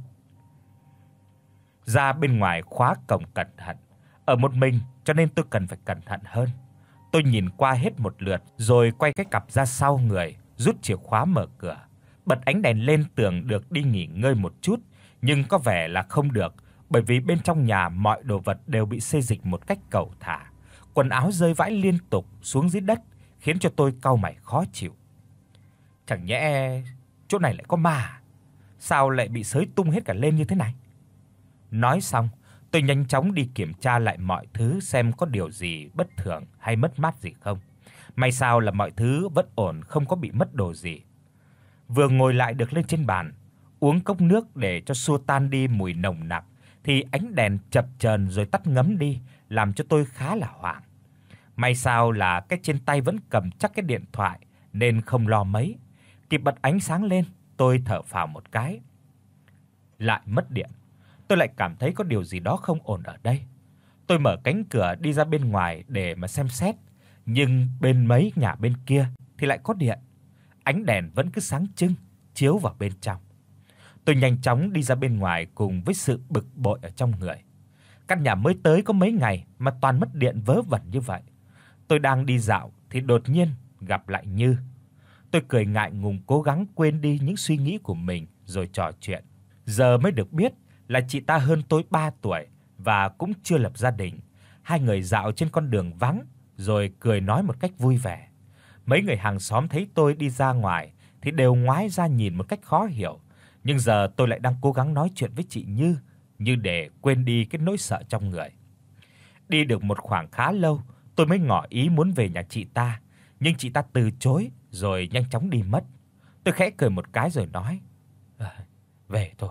Ra bên ngoài khóa cổng cẩn thận. Ở một mình cho nên tôi cần phải cẩn thận hơn. Tôi nhìn qua hết một lượt rồi quay cái cặp ra sau người, rút chìa khóa mở cửa, bật ánh đèn lên tưởng được đi nghỉ ngơi một chút, nhưng có vẻ là không được, bởi vì bên trong nhà mọi đồ vật đều bị xê dịch một cách cẩu thả, quần áo rơi vãi liên tục xuống dưới đất, khiến cho tôi cau mày khó chịu. Chẳng nhẽ chỗ này lại có ma à? Sao lại bị xới tung hết cả lên như thế này? Nói xong, tôi nhanh chóng đi kiểm tra lại mọi thứ xem có điều gì bất thường hay mất mát gì không. May sao là mọi thứ vẫn ổn, không có bị mất đồ gì. Vừa ngồi lại được lên trên bàn, uống cốc nước để cho xua tan đi mùi nồng nặc thì ánh đèn chập chờn rồi tắt ngấm đi, làm cho tôi khá là hoảng. May sao là cái trên tay vẫn cầm chắc cái điện thoại nên không lo mấy. Kịp bật ánh sáng lên, tôi thở phào một cái. Lại mất điện. Tôi lại cảm thấy có điều gì đó không ổn ở đây. Tôi mở cánh cửa đi ra bên ngoài để mà xem xét, nhưng bên mấy nhà bên kia thì lại có điện. Ánh đèn vẫn cứ sáng trưng chiếu vào bên trong. Tôi nhanh chóng đi ra bên ngoài cùng với sự bực bội ở trong người. Căn nhà mới tới có mấy ngày mà toàn mất điện vớ vẩn như vậy. Tôi đang đi dạo thì đột nhiên gặp lại Như. Tôi cười ngại ngùng cố gắng quên đi những suy nghĩ của mình rồi trò chuyện. Giờ mới được biết là chị ta hơn tôi ba tuổi và cũng chưa lập gia đình. Hai người dạo trên con đường vắng rồi cười nói một cách vui vẻ. Mấy người hàng xóm thấy tôi đi ra ngoài thì đều ngoái ra nhìn một cách khó hiểu, nhưng giờ tôi lại đang cố gắng nói chuyện với chị Như, như để quên đi cái nỗi sợ trong người. Đi được một khoảng khá lâu, tôi mới ngỏ ý muốn về nhà chị ta, nhưng chị ta từ chối rồi nhanh chóng đi mất. Tôi khẽ cười một cái rồi nói: à, "Về thôi."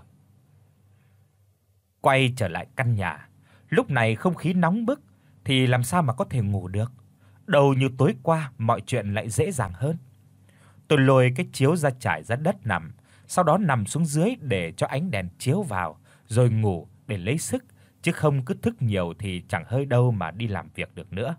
Quay trở lại căn nhà, lúc này không khí nóng bức thì làm sao mà có thể ngủ được. Đầu như tối qua mọi chuyện lại dễ dàng hơn. Tôi lôi cái chiếu ra trải ra đất nằm, sau đó nằm xuống dưới để cho ánh đèn chiếu vào rồi ngủ để lấy sức, chứ không cứ thức nhiều thì chẳng hơi đâu mà đi làm việc được nữa.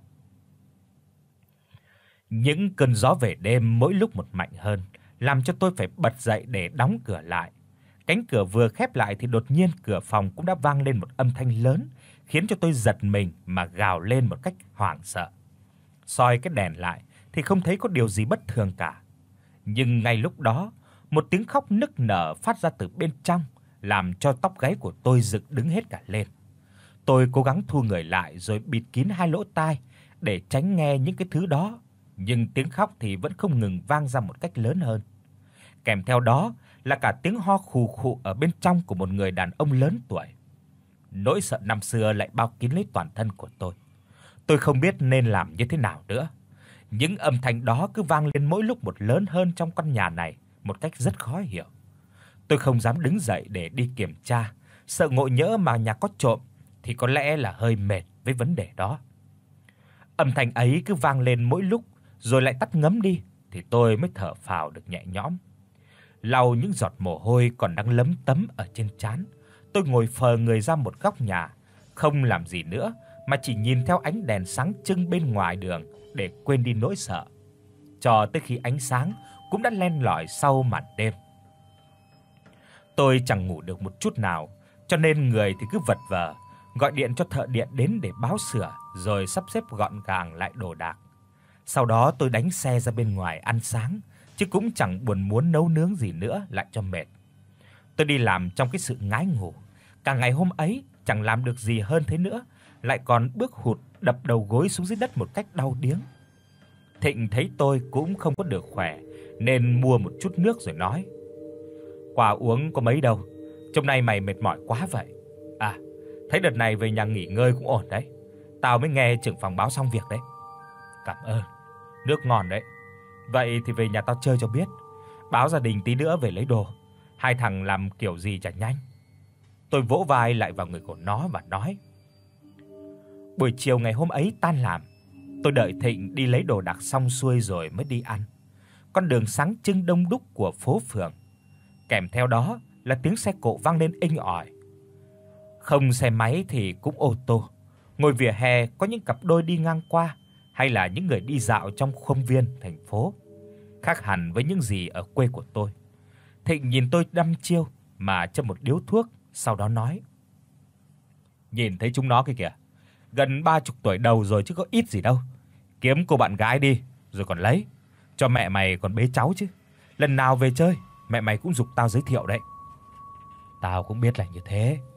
Những cơn gió về đêm mỗi lúc một mạnh hơn, làm cho tôi phải bật dậy để đóng cửa lại. Cánh cửa vừa khép lại thì đột nhiên cửa phòng cũng đã vang lên một âm thanh lớn, khiến cho tôi giật mình mà gào lên một cách hoảng sợ. Soi cái đèn lại thì không thấy có điều gì bất thường cả. Nhưng ngay lúc đó, một tiếng khóc nức nở phát ra từ bên trong, làm cho tóc gáy của tôi dựng đứng hết cả lên. Tôi cố gắng thu người lại rồi bịt kín hai lỗ tai để tránh nghe những cái thứ đó, nhưng tiếng khóc thì vẫn không ngừng vang ra một cách lớn hơn. Kèm theo đó là cả tiếng ho khù khụ ở bên trong của một người đàn ông lớn tuổi. Nỗi sợ năm xưa lại bao kín lấy toàn thân của tôi. Tôi không biết nên làm như thế nào nữa. Những âm thanh đó cứ vang lên mỗi lúc một lớn hơn trong căn nhà này một cách rất khó hiểu. Tôi không dám đứng dậy để đi kiểm tra, sợ ngộ nhỡ mà nhà có trộm thì có lẽ là hơi mệt với vấn đề đó. Âm thanh ấy cứ vang lên mỗi lúc rồi lại tắt ngấm đi thì tôi mới thở phào được nhẹ nhõm. Lau những giọt mồ hôi còn đang lấm tấm ở trên trán, tôi ngồi phờ người ra một góc nhà, không làm gì nữa mà chỉ nhìn theo ánh đèn sáng trưng bên ngoài đường để quên đi nỗi sợ. Cho tới khi ánh sáng cũng đã len lỏi sau màn đêm. Tôi chẳng ngủ được một chút nào, cho nên người thì cứ vật vờ, gọi điện cho thợ điện đến để báo sửa rồi sắp xếp gọn gàng lại đồ đạc. Sau đó tôi đánh xe ra bên ngoài ăn sáng, chứ cũng chẳng buồn muốn nấu nướng gì nữa lại cho mệt. Tôi đi làm trong cái sự ngái ngủ, cả ngày hôm ấy chẳng làm được gì hơn thế nữa, lại còn bước hụt đập đầu gối xuống dưới đất một cách đau điếng. Thịnh thấy tôi cũng không có được khỏe nên mua một chút nước rồi nói: "Qua uống có mấy đâu, hôm nay mày mệt mỏi quá vậy. À, thấy đợt này về nhà nghỉ ngơi cũng ổn đấy. Tao mới nghe trưởng phòng báo xong việc đấy." "Cảm ơn, nước ngon đấy. Vậy thì về nhà tao chơi cho biết, báo gia đình tí nữa về lấy đồ. Hai thằng làm kiểu gì chả nhanh." Tôi vỗ vai lại vào người của nó và nói. Buổi chiều ngày hôm ấy tan làm, tôi đợi Thịnh đi lấy đồ đạc xong xuôi rồi mới đi ăn. Con đường sáng trưng đông đúc của phố phường, kèm theo đó là tiếng xe cộ vang lên inh ỏi. Không xe máy thì cũng ô tô. Ngồi vỉa hè có những cặp đôi đi ngang qua, hay là những người đi dạo trong khuôn viên thành phố. Khác hẳn với những gì ở quê của tôi. Thịnh nhìn tôi đăm chiêu mà châm một điếu thuốc, sau đó nói: "Nhìn thấy chúng nó kìa kìa, gần ba mươi tuổi đầu rồi chứ có ít gì đâu. Kiếm cô bạn gái đi rồi còn lấy, cho mẹ mày còn bế cháu chứ. Lần nào về chơi, mẹ mày cũng giục tao giới thiệu đấy." "Tao cũng biết là như thế,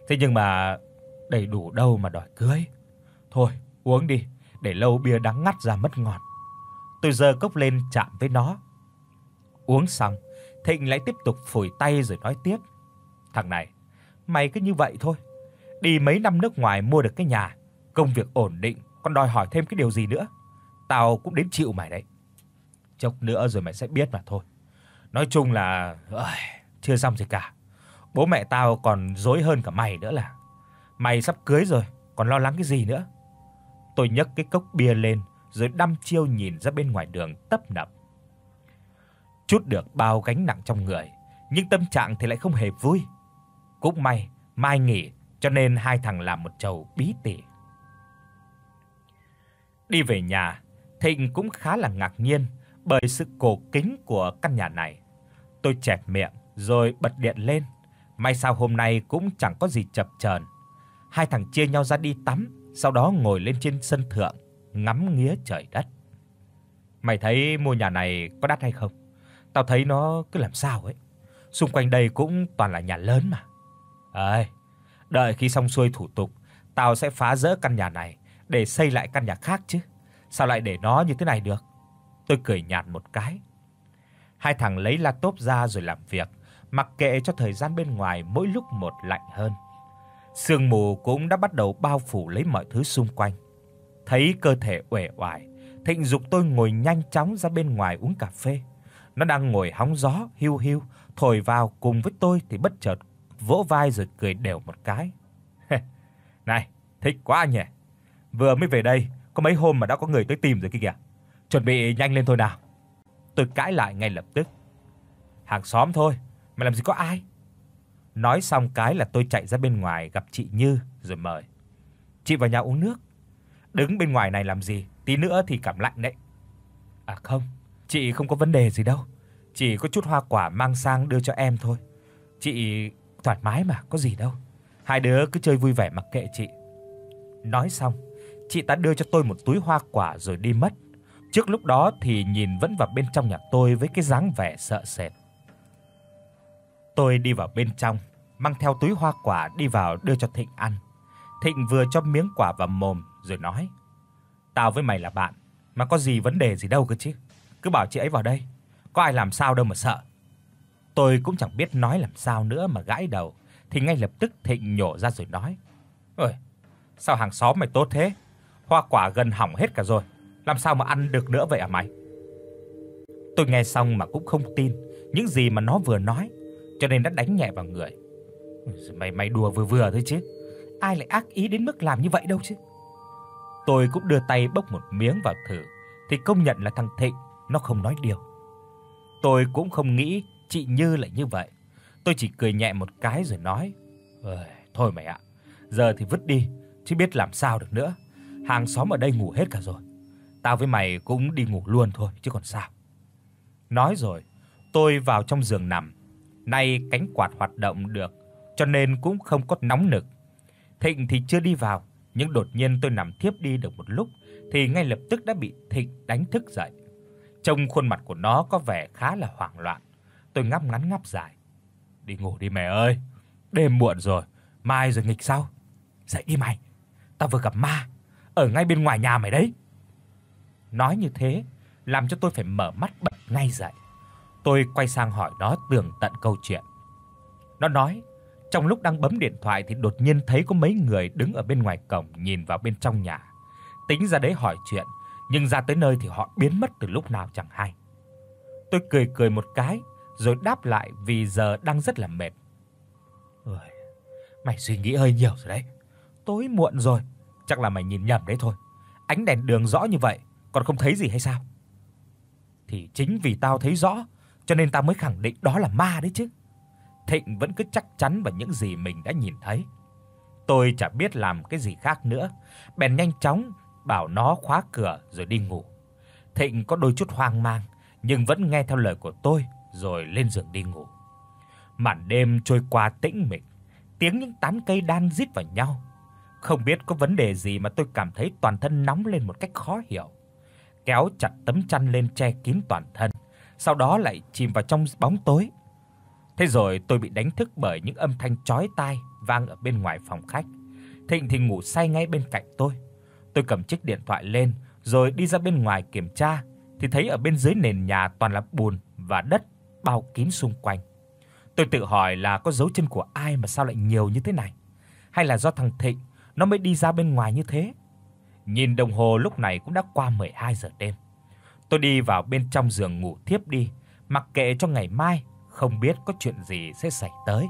Thế nhưng mà đầy đủ đâu mà đòi cưới. Thôi, uống đi, để lâu bia đắng ngắt ra mất ngọt. Tôi giơ cốc lên chạm với nó. Uống xong, Thịnh lại tiếp tục phủi tay rồi nói tiếp: "Thằng này, mày cứ như vậy thôi. Đi mấy năm nước ngoài mua được cái nhà, công việc ổn định, còn đòi hỏi thêm cái điều gì nữa? Tao cũng đến chịu mày đấy. Chốc nữa rồi mày sẽ biết mà thôi. Nói chung là ơi, chưa xong gì cả. Bố mẹ tao còn rối hơn cả mày nữa là. Mày sắp cưới rồi, còn lo lắng cái gì nữa?" Tôi nhấc cái cốc bia lên rồi đăm chiêu nhìn ra bên ngoài đường tấp nập. Trút được bao gánh nặng trong người, nhưng tâm trạng thì lại không hề vui. Cũng may mai nghỉ, cho nên hai thằng làm một chầu bí tỉ. Đi về nhà, Thịnh cũng khá là ngạc nhiên bởi sự cổ kính của căn nhà này. Tôi chẹp miệng rồi bật điện lên. May sao hôm nay cũng chẳng có gì chập chờn. Hai thằng chia nhau ra đi tắm, sau đó ngồi lên trên sân thượng ngắm nghía trời đất. "Mày thấy mua nhà này có đắt hay không? Tao thấy nó cứ làm sao ấy. Xung quanh đây cũng toàn là nhà lớn mà." "Ơi, đợi khi xong xuôi thủ tục, tao sẽ phá rỡ căn nhà này để xây lại căn nhà khác chứ. Sao lại để nó như thế này được?" Tôi cười nhạt một cái. Hai thằng lấy laptop ra rồi làm việc, mặc kệ cho thời gian bên ngoài mỗi lúc một lạnh hơn. Sương mù cũng đã bắt đầu bao phủ lấy mọi thứ xung quanh. Thấy cơ thể uể oải, Thịnh giục tôi ngồi nhanh chóng ra bên ngoài uống cà phê. Nó đang ngồi hóng gió hiu hiu thổi vào cùng với tôi thì bất chợt vỗ vai rồi cười đều một cái. "Này, thích quá nhỉ. Vừa mới về đây, có mấy hôm mà đã có người tới tìm rồi kia kìa. Chuẩn bị nhanh lên thôi nào." Tôi cãi lại ngay lập tức. "Hàng xóm thôi, mà làm gì có ai." Nói xong cái là tôi chạy ra bên ngoài gặp chị Như rồi mời: "Chị vào nhà uống nước. Đứng bên ngoài này làm gì, tí nữa thì cảm lạnh đấy." "À không, chị không có vấn đề gì đâu. Chỉ có chút hoa quả mang sang đưa cho em thôi. Chị thoải mái mà, có gì đâu. Hai đứa cứ chơi vui vẻ mặc kệ chị." Nói xong, chị ta đưa cho tôi một túi hoa quả rồi đi mất. Trước lúc đó thì nhìn vẫn vào bên trong nhà tôi với cái dáng vẻ sợ sệt. Tôi đi vào bên trong, mang theo túi hoa quả đi vào đưa cho Thịnh ăn. Thịnh vừa cho miếng quả vào mồm rồi nói: "Tao với mày là bạn, mà có gì vấn đề gì đâu cơ chứ. Cứ bảo chị ấy vào đây, có ai làm sao đâu mà sợ." Tôi cũng chẳng biết nói làm sao nữa mà gãi đầu, thì ngay lập tức Thịnh nhổ ra rồi nói: "Ôi, sao hàng xóm mày tốt thế? Hoa quả gần hỏng hết cả rồi, làm sao mà ăn được nữa vậy à mày?" Tôi nghe xong mà cũng không tin những gì mà nó vừa nói, cho nên đã đánh nhẹ vào người. "Mày mày đùa vừa vừa thôi chứ. Ai lại ác ý đến mức làm như vậy đâu chứ." Tôi cũng đưa tay bốc một miếng vào thử, thì công nhận là thằng Thịnh nó không nói điều. Tôi cũng không nghĩ chị Như lại như vậy. Tôi chỉ cười nhẹ một cái rồi nói: "Ơi, thôi mày ạ, giờ thì vứt đi, chứ biết làm sao được nữa. Hàng xóm ở đây ngủ hết cả rồi. Tao với mày cũng đi ngủ luôn thôi chứ còn sao." Nói rồi, tôi vào trong giường nằm. Nay cánh quạt hoạt động được, cho nên cũng không có nóng nực. Thịnh thì chưa đi vào, nhưng đột nhiên tôi nằm thiếp đi được một lúc thì ngay lập tức đã bị Thịnh đánh thức dậy. Trông khuôn mặt của nó có vẻ khá là hoảng loạn. Tôi ngáp ngắn ngáp dài: "Đi ngủ đi mẹ ơi, đêm muộn rồi, mai rồi nghịch sau. Dậy đi mày, tao vừa gặp ma ở ngay bên ngoài nhà mày đấy." Nói như thế làm cho tôi phải mở mắt bật ngay dậy. Tôi quay sang hỏi nó tường tận câu chuyện. Nó nói trong lúc đang bấm điện thoại thì đột nhiên thấy có mấy người đứng ở bên ngoài cổng nhìn vào bên trong nhà. Tính ra đấy hỏi chuyện, nhưng ra tới nơi thì họ biến mất từ lúc nào chẳng hay. Tôi cười cười một cái rồi đáp lại vì giờ đang rất là mệt: "Ơi, mày suy nghĩ hơi nhiều rồi đấy. Tối muộn rồi, chắc là mày nhìn nhầm đấy thôi. Ánh đèn đường rõ như vậy còn không thấy gì hay sao?" "Thì chính vì tao thấy rõ cho nên tao mới khẳng định đó là ma đấy chứ." Thịnh vẫn cứ chắc chắn vào những gì mình đã nhìn thấy. Tôi chả biết làm cái gì khác nữa, bèn nhanh chóng bảo nó khóa cửa rồi đi ngủ. Thịnh có đôi chút hoang mang nhưng vẫn nghe theo lời của tôi rồi lên giường đi ngủ. Màn đêm trôi qua tĩnh mịch, tiếng những tán cây đan rít vào nhau. Không biết có vấn đề gì mà tôi cảm thấy toàn thân nóng lên một cách khó hiểu. Kéo chặt tấm chăn lên che kín toàn thân, sau đó lại chìm vào trong bóng tối. Thế rồi tôi bị đánh thức bởi những âm thanh chói tai vang ở bên ngoài phòng khách. Thịnh thì ngủ say ngay bên cạnh tôi. Tôi cầm chiếc điện thoại lên rồi đi ra bên ngoài kiểm tra thì thấy ở bên dưới nền nhà toàn là bùn và đất bao kín xung quanh. Tôi tự hỏi là có dấu chân của ai mà sao lại nhiều như thế này? Hay là do thằng Thịnh nó mới đi ra bên ngoài như thế? Nhìn đồng hồ lúc này cũng đã qua mười hai giờ đêm. Tôi đi vào bên trong giường ngủ thiếp đi, mặc kệ cho ngày mai không biết có chuyện gì sẽ xảy tới.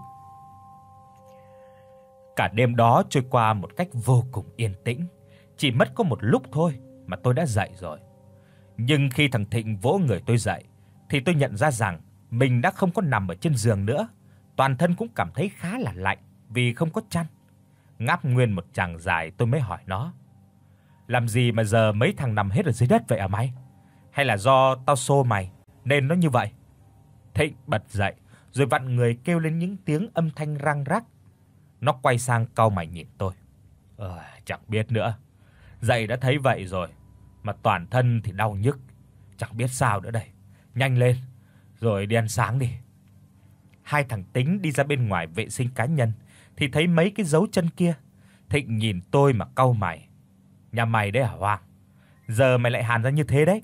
Cả đêm đó trôi qua một cách vô cùng yên tĩnh, chỉ mất có một lúc thôi mà tôi đã dậy rồi. Nhưng khi thằng Thịnh vỗ người tôi dậy thì tôi nhận ra rằng mình đã không có nằm ở trên giường nữa, toàn thân cũng cảm thấy khá là lạnh vì không có chăn. Ngáp nguyên một chàng dài tôi mới hỏi nó: "Làm gì mà giờ mấy thằng nằm hết ở dưới đất vậy à mày? Hay là do tao xô mày nên nó như vậy?" Thịnh bật dậy rồi vặn người kêu lên những tiếng âm thanh răng rắc. Nó quay sang cau mày nhìn tôi. Ờ, chẳng biết nữa. Dậy đã thấy vậy rồi mà toàn thân thì đau nhức, chẳng biết sao nữa đây. Nhanh lên rồi đi ăn sáng đi. Hai thằng Tính đi ra bên ngoài vệ sinh cá nhân thì thấy mấy cái dấu chân kia. Thịnh nhìn tôi mà cau mày. Nhà mày đấy hả Hoàng? Giờ mày lại hàn ra như thế đấy.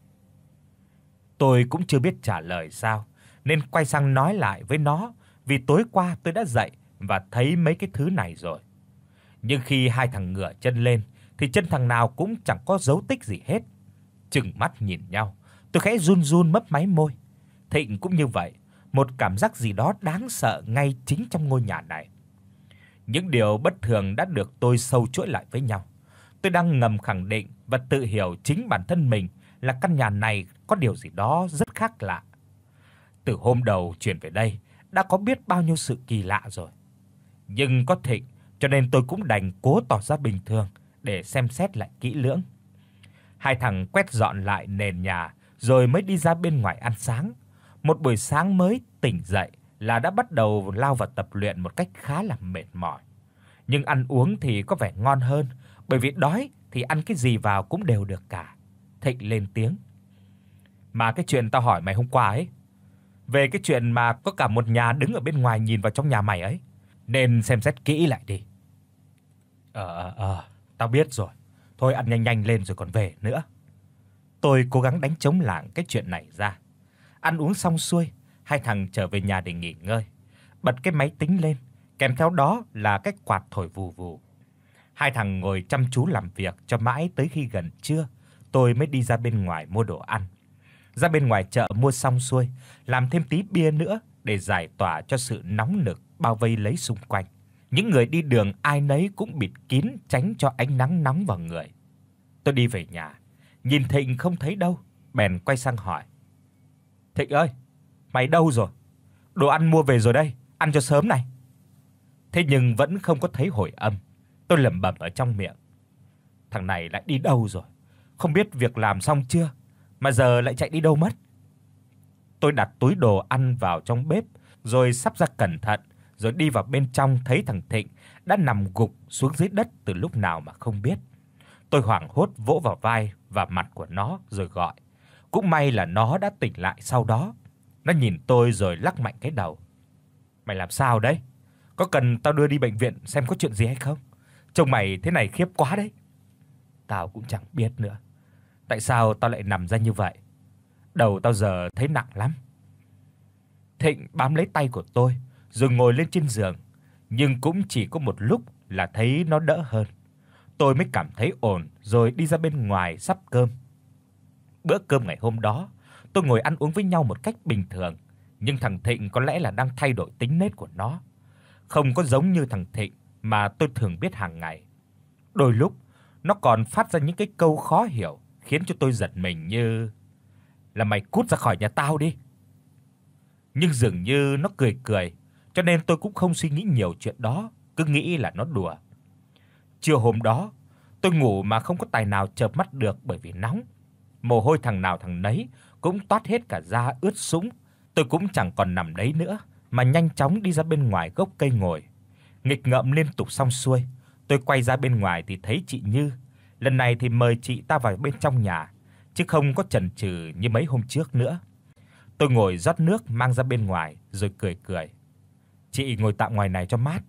Tôi cũng chưa biết trả lời sao nên quay sang nói lại với nó, vì tối qua tôi đã dậy và thấy mấy cái thứ này rồi. Nhưng khi hai thằng ngửa chân lên thì chân thằng nào cũng chẳng có dấu tích gì hết. Trừng mắt nhìn nhau, tôi khẽ run run mấp máy môi. Thịnh cũng như vậy, một cảm giác gì đó đáng sợ ngay chính trong ngôi nhà này. Những điều bất thường đã được tôi sâu chuỗi lại với nhau. Tôi đang ngầm khẳng định và tự hiểu chính bản thân mình là căn nhà này có điều gì đó rất khác lạ. Từ hôm đầu chuyển về đây đã có biết bao nhiêu sự kỳ lạ rồi. Nhưng có Thịnh cho nên tôi cũng đành cố tỏ ra bình thường để xem xét lại kỹ lưỡng. Hai thằng quét dọn lại nền nhà rồi mới đi ra bên ngoài ăn sáng. Một buổi sáng mới tỉnh dậy là đã bắt đầu lao vào tập luyện một cách khá là mệt mỏi. Nhưng ăn uống thì có vẻ ngon hơn, bởi vì đói thì ăn cái gì vào cũng đều được cả. Thịnh lên tiếng: "Mà cái chuyện tao hỏi mày hôm qua ấy, về cái chuyện mà có cả một nhà đứng ở bên ngoài nhìn vào trong nhà mày ấy, nên xem xét kỹ lại đi." Ờ ờ ờ, tao biết rồi. Thôi ăn nhanh nhanh lên rồi còn về nữa. Tôi cố gắng đánh trống lảng cái chuyện này ra. Ăn uống xong xuôi, hai thằng trở về nhà để nghỉ ngơi. Bật cái máy tính lên, kèm theo đó là cái quạt thổi vù vù. Hai thằng ngồi chăm chú làm việc cho mãi tới khi gần trưa, tôi mới đi ra bên ngoài mua đồ ăn. Ra bên ngoài chợ mua xong xuôi, làm thêm tí bia nữa để giải tỏa cho sự nóng nực bao vây lấy xung quanh. Những người đi đường ai nấy cũng bịt kín tránh cho ánh nắng nóng vào người. Tôi đi về nhà, nhìn Thịnh không thấy đâu, bèn quay sang hỏi: "Thịnh ơi, mày đâu rồi? Đồ ăn mua về rồi đây, ăn cho sớm này." Thế nhưng vẫn không có thấy hồi âm. Tôi lẩm bẩm ở trong miệng: "Thằng này lại đi đâu rồi? Không biết việc làm xong chưa mà giờ lại chạy đi đâu mất?" Tôi đặt túi đồ ăn vào trong bếp rồi sắp ra cẩn thận, rồi đi vào bên trong thấy thằng Thịnh đã nằm gục xuống dưới đất từ lúc nào mà không biết. Tôi hoảng hốt vỗ vào vai và mặt của nó rồi gọi. Cũng may là nó đã tỉnh lại sau đó. Nó nhìn tôi rồi lắc mạnh cái đầu. "Mày làm sao đấy? Có cần tao đưa đi bệnh viện xem có chuyện gì hay không? Trông mày thế này khiếp quá đấy." "Tao cũng chẳng biết nữa. Tại sao tao lại nằm ra như vậy? Đầu tao giờ thấy nặng lắm." Thịnh bám lấy tay của tôi rồi ngồi lên trên giường, nhưng cũng chỉ có một lúc là thấy nó đỡ hơn. Tôi mới cảm thấy ổn rồi đi ra bên ngoài sắp cơm. Bữa cơm ngày hôm đó, tôi ngồi ăn uống với nhau một cách bình thường, nhưng thằng Thịnh có lẽ là đang thay đổi tính nết của nó. Không có giống như thằng Thịnh mà tôi thường biết hàng ngày. Đôi lúc nó còn phát ra những cái câu khó hiểu khiến cho tôi giật mình, như là "Mày cút ra khỏi nhà tao đi." Nhưng dường như nó cười cười, cho nên tôi cũng không suy nghĩ nhiều chuyện đó, cứ nghĩ là nó đùa. Trưa hôm đó, tôi ngủ mà không có tài nào chợp mắt được bởi vì nóng. Mồ hôi thằng nào thằng nấy cũng toát hết cả da ướt sũng. Tôi cũng chẳng còn nằm đấy nữa mà nhanh chóng đi ra bên ngoài gốc cây ngồi. Nghịch ngợm liên tục xong xuôi, tôi quay ra bên ngoài thì thấy chị Như. Lần này thì mời chị ta vào bên trong nhà, chứ không có chần chừ như mấy hôm trước nữa. Tôi ngồi rót nước mang ra bên ngoài rồi cười cười. "Chị ngồi tạm ngoài này cho mát,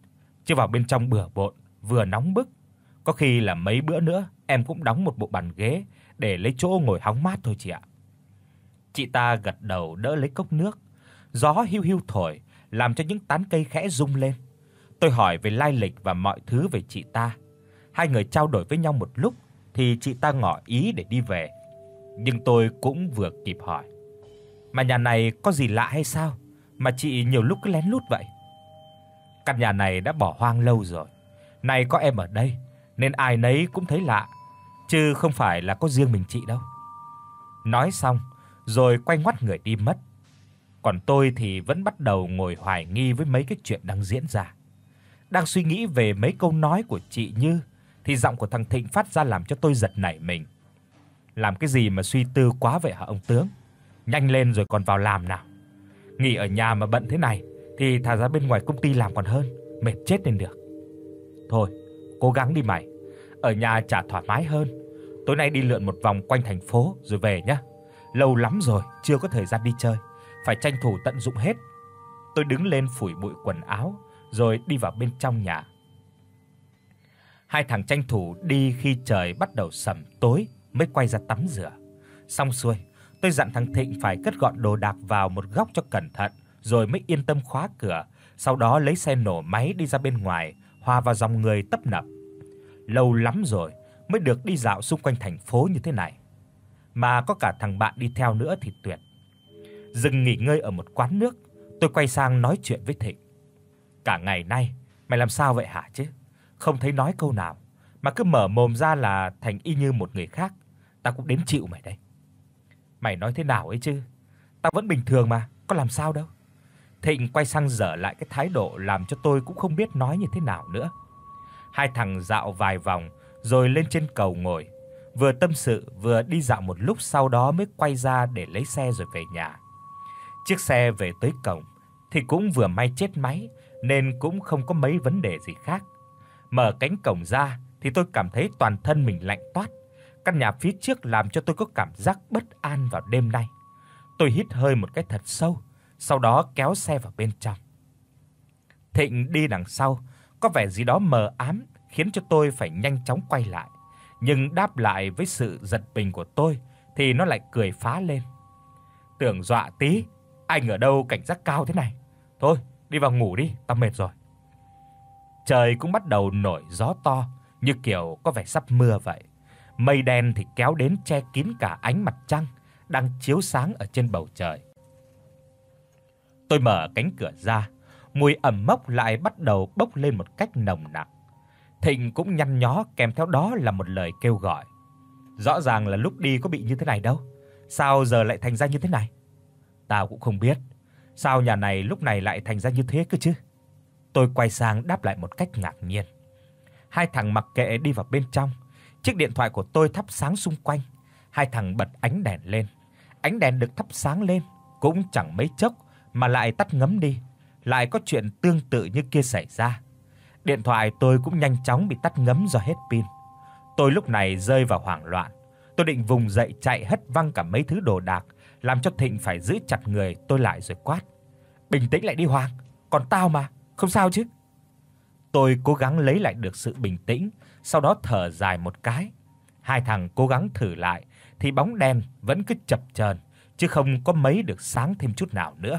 chứ vào bên trong bừa bộn, vừa nóng bức. Có khi là mấy bữa nữa em cũng đóng một bộ bàn ghế để lấy chỗ ngồi hóng mát thôi chị ạ." Chị ta gật đầu đỡ lấy cốc nước. Gió hiu hiu thổi, làm cho những tán cây khẽ rung lên. Tôi hỏi về lai lịch và mọi thứ về chị ta. Hai người trao đổi với nhau một lúc thì chị ta ngỏ ý để đi về. Nhưng tôi cũng vừa kịp hỏi: "Mà nhà này có gì lạ hay sao mà chị nhiều lúc cứ lén lút vậy?" "Căn nhà này đã bỏ hoang lâu rồi. Nay có em ở đây nên ai nấy cũng thấy lạ, chứ không phải là có riêng mình chị đâu." Nói xong rồi quay ngoắt người đi mất. Còn tôi thì vẫn bắt đầu ngồi hoài nghi với mấy cái chuyện đang diễn ra. Đang suy nghĩ về mấy câu nói của chị Như thì giọng của thằng Thịnh phát ra làm cho tôi giật nảy mình. "Làm cái gì mà suy tư quá vậy hả ông tướng? Nhanh lên rồi còn vào làm nào. Nghỉ ở nhà mà bận thế này thì thà ra bên ngoài công ty làm còn hơn, mệt chết lên được." "Thôi, cố gắng đi mày. Ở nhà chả thoải mái hơn. Tối nay đi lượn một vòng quanh thành phố rồi về nhá. Lâu lắm rồi chưa có thời gian đi chơi, phải tranh thủ tận dụng hết." Tôi đứng lên phủi bụi quần áo rồi đi vào bên trong nhà. Hai thằng tranh thủ đi khi trời bắt đầu sẩm tối mới quay ra tắm rửa. Xong xuôi, tôi dặn thằng Thịnh phải cất gọn đồ đạc vào một góc cho cẩn thận rồi mới yên tâm khóa cửa, sau đó lấy xe nổ máy đi ra bên ngoài, hòa vào dòng người tấp nập. Lâu lắm rồi mới được đi dạo xung quanh thành phố như thế này. Mà có cả thằng bạn đi theo nữa thì tuyệt. Dừng nghỉ ngơi ở một quán nước, tôi quay sang nói chuyện với Thịnh. "Cả ngày nay mày làm sao vậy hả chứ? Không thấy nói câu nào mà cứ mở mồm ra là thành y như một người khác. Tao cũng đến chịu mày đây." "Mày nói thế nào ấy chứ? Tao vẫn bình thường mà, có làm sao đâu." Thịnh quay sang giở lại cái thái độ làm cho tôi cũng không biết nói như thế nào nữa. Hai thằng dạo vài vòng rồi lên trên cầu ngồi, vừa tâm sự vừa đi dạo một lúc, sau đó mới quay ra để lấy xe rồi về nhà. Chiếc xe về tới cổng thì cũng vừa may chết máy nên cũng không có mấy vấn đề gì khác. Mở cánh cổng ra thì tôi cảm thấy toàn thân mình lạnh toát. Căn nhà phía trước làm cho tôi có cảm giác bất an vào đêm nay. Tôi hít hơi một cái thật sâu, sau đó kéo xe vào bên trong. Thịnh đi đằng sau, có vẻ gì đó mờ ám khiến cho tôi phải nhanh chóng quay lại. Nhưng đáp lại với sự giật mình của tôi thì nó lại cười phá lên. "Tưởng dọa tí, anh ở đâu cảnh giác cao thế này. Thôi, đi vào ngủ đi, tao mệt rồi." Trời cũng bắt đầu nổi gió to, như kiểu có vẻ sắp mưa vậy. Mây đen thì kéo đến che kín cả ánh mặt trăng đang chiếu sáng ở trên bầu trời. Tôi mở cánh cửa ra, mùi ẩm mốc lại bắt đầu bốc lên một cách nồng nặc. Thịnh cũng nhăn nhó, kèm theo đó là một lời kêu gọi. "Rõ ràng là lúc đi có bị như thế này đâu, sao giờ lại thành ra như thế này?" "Tao cũng không biết, sao nhà này lúc này lại thành ra như thế cơ chứ." Tôi quay sang đáp lại một cách ngạc nhiên. Hai thằng mặc kệ đi vào bên trong. Chiếc điện thoại của tôi thắp sáng xung quanh. Hai thằng bật ánh đèn lên. Ánh đèn được thắp sáng lên cũng chẳng mấy chốc mà lại tắt ngấm đi. Lại có chuyện tương tự như kia xảy ra. Điện thoại tôi cũng nhanh chóng bị tắt ngấm do hết pin. Tôi lúc này rơi vào hoảng loạn. Tôi định vùng dậy chạy hất văng cả mấy thứ đồ đạc, làm cho Thịnh phải giữ chặt người tôi lại rồi quát: "Bình tĩnh lại đi Hoàng, còn tao mà, không sao chứ?" Tôi cố gắng lấy lại được sự bình tĩnh, sau đó thở dài một cái. Hai thằng cố gắng thử lại thì bóng đen vẫn cứ chập chờn chứ không có mấy được sáng thêm chút nào nữa.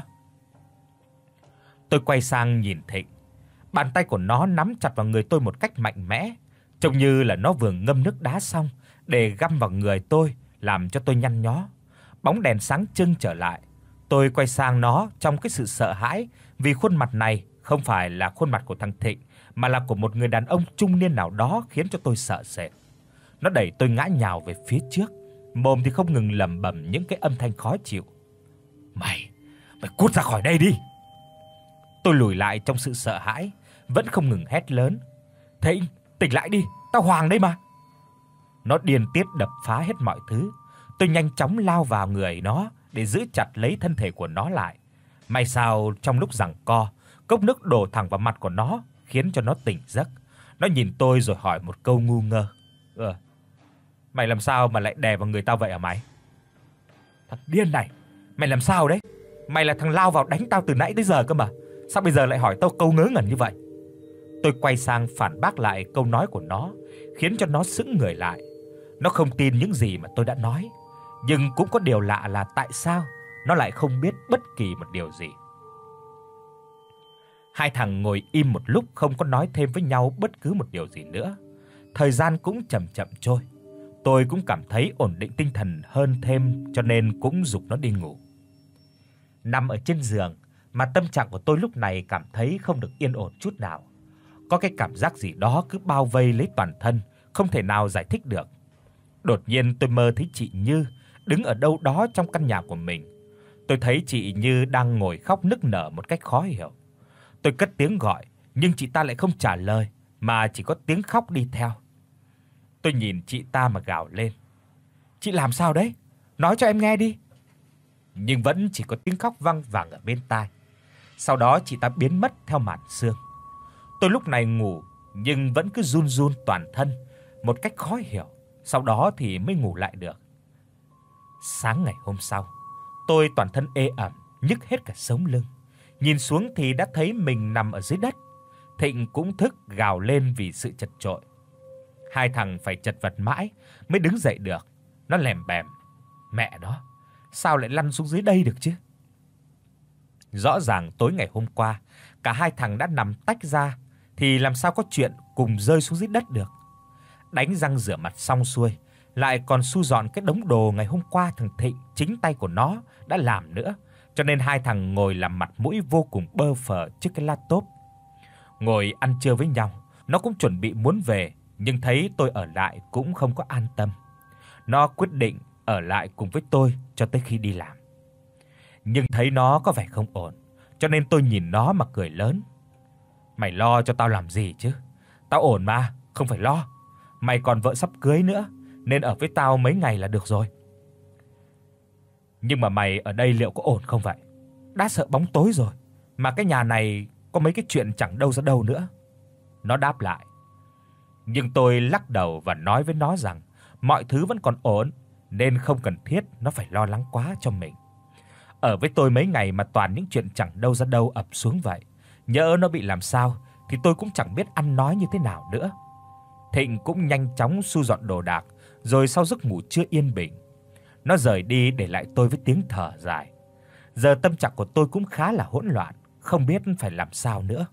Tôi quay sang nhìn Thịnh. Bàn tay của nó nắm chặt vào người tôi một cách mạnh mẽ, trông như là nó vừa ngâm nước đá xong để găm vào người tôi, làm cho tôi nhăn nhó. Bóng đèn sáng trưng trở lại. Tôi quay sang nó trong cái sự sợ hãi vì khuôn mặt này không phải là khuôn mặt của thằng Thịnh mà là của một người đàn ông trung niên nào đó, khiến cho tôi sợ sệt. Nó đẩy tôi ngã nhào về phía trước, mồm thì không ngừng lẩm bẩm những cái âm thanh khó chịu. "Mày, mày cút ra khỏi đây đi." Tôi lùi lại trong sự sợ hãi, vẫn không ngừng hét lớn: "Thịnh, tỉnh lại đi, tao Hoàng đây mà." Nó điên tiết đập phá hết mọi thứ. Tôi nhanh chóng lao vào người nó để giữ chặt lấy thân thể của nó lại. May sao trong lúc giằng co, cốc nước đổ thẳng vào mặt của nó, khiến cho nó tỉnh giấc. Nó nhìn tôi rồi hỏi một câu ngu ngơ: "Ờ, mày làm sao mà lại đè vào người tao vậy hả mày?" "Thằng điên này, mày làm sao đấy? Mày là thằng lao vào đánh tao từ nãy tới giờ cơ mà, sao bây giờ lại hỏi tao câu ngớ ngẩn như vậy?" Tôi quay sang phản bác lại câu nói của nó, khiến cho nó sững người lại. Nó không tin những gì mà tôi đã nói, nhưng cũng có điều lạ là tại sao nó lại không biết bất kỳ một điều gì. Hai thằng ngồi im một lúc không có nói thêm với nhau bất cứ một điều gì nữa. Thời gian cũng chậm chậm trôi. Tôi cũng cảm thấy ổn định tinh thần hơn thêm cho nên cũng giục nó đi ngủ. Nằm ở trên giường mà tâm trạng của tôi lúc này cảm thấy không được yên ổn chút nào. Có cái cảm giác gì đó cứ bao vây lấy toàn thân, không thể nào giải thích được. Đột nhiên tôi mơ thấy chị Như đứng ở đâu đó trong căn nhà của mình. Tôi thấy chị Như đang ngồi khóc nức nở một cách khó hiểu. Tôi cất tiếng gọi, nhưng chị ta lại không trả lời mà chỉ có tiếng khóc đi theo. Tôi nhìn chị ta mà gào lên: "Chị làm sao đấy? Nói cho em nghe đi." Nhưng vẫn chỉ có tiếng khóc vang vẳng ở bên tai. Sau đó chị ta biến mất theo màn sương. Tôi lúc này ngủ nhưng vẫn cứ run run toàn thân một cách khó hiểu, sau đó thì mới ngủ lại được. Sáng ngày hôm sau, tôi toàn thân ê ẩm, nhức hết cả sống lưng. Nhìn xuống thì đã thấy mình nằm ở dưới đất. Thịnh cũng thức gào lên vì sự chật chội. Hai thằng phải chật vật mãi mới đứng dậy được. Nó lèm bèm: "Mẹ nó, sao lại lăn xuống dưới đây được chứ?" Rõ ràng tối ngày hôm qua, cả hai thằng đã nằm tách ra thì làm sao có chuyện cùng rơi xuống dưới đất được. Đánh răng rửa mặt xong xuôi, lại còn thu dọn cái đống đồ ngày hôm qua thằng Thịnh chính tay của nó đã làm nữa, cho nên hai thằng ngồi làm mặt mũi vô cùng bơ phờ trước cái laptop. Ngồi ăn trưa với nhau, nó cũng chuẩn bị muốn về, nhưng thấy tôi ở lại cũng không có an tâm. Nó quyết định ở lại cùng với tôi cho tới khi đi làm. Nhưng thấy nó có vẻ không ổn, cho nên tôi nhìn nó mà cười lớn: "Mày lo cho tao làm gì chứ? Tao ổn mà, không phải lo. Mày còn vợ sắp cưới nữa, nên ở với tao mấy ngày là được rồi." "Nhưng mà mày ở đây liệu có ổn không vậy? Đã sợ bóng tối rồi, mà cái nhà này có mấy cái chuyện chẳng đâu ra đâu nữa." Nó đáp lại. Nhưng tôi lắc đầu và nói với nó rằng mọi thứ vẫn còn ổn, nên không cần thiết nó phải lo lắng quá cho mình. Ở với tôi mấy ngày mà toàn những chuyện chẳng đâu ra đâu ập xuống vậy. Nhỡ nó bị làm sao thì tôi cũng chẳng biết ăn nói như thế nào nữa. Thịnh cũng nhanh chóng thu dọn đồ đạc, rồi sau giấc ngủ chưa yên bình, nó rời đi để lại tôi với tiếng thở dài. Giờ tâm trạng của tôi cũng khá là hỗn loạn, không biết phải làm sao nữa.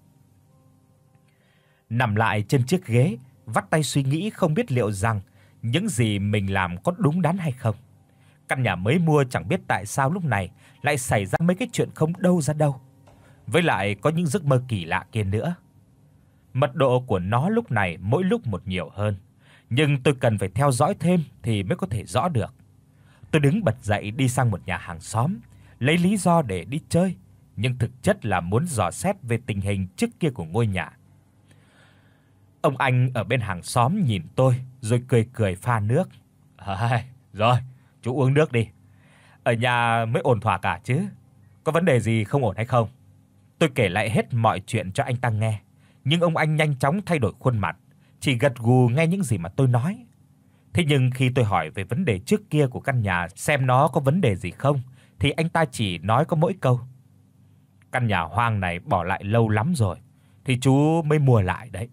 Nằm lại trên chiếc ghế, vắt tay suy nghĩ không biết liệu rằng những gì mình làm có đúng đắn hay không. Căn nhà mới mua chẳng biết tại sao lúc này lại xảy ra mấy cái chuyện không đâu ra đâu. Với lại có những giấc mơ kỳ lạ kia nữa. Mật độ của nó lúc này mỗi lúc một nhiều hơn, nhưng tôi cần phải theo dõi thêm thì mới có thể rõ được. Tôi đứng bật dậy đi sang một nhà hàng xóm, lấy lý do để đi chơi, nhưng thực chất là muốn dò xét về tình hình trước kia của ngôi nhà. Ông anh ở bên hàng xóm nhìn tôi rồi cười cười pha nước. "À, rồi, chú uống nước đi. Ở nhà mới ổn thỏa cả chứ. Có vấn đề gì không ổn hay không?" Tôi kể lại hết mọi chuyện cho anh ta nghe, nhưng ông anh nhanh chóng thay đổi khuôn mặt, chỉ gật gù nghe những gì mà tôi nói. Thế nhưng khi tôi hỏi về vấn đề trước kia của căn nhà xem nó có vấn đề gì không, thì anh ta chỉ nói có mỗi câu: "Căn nhà hoang này bỏ lại lâu lắm rồi, thì chú mới mua lại đấy."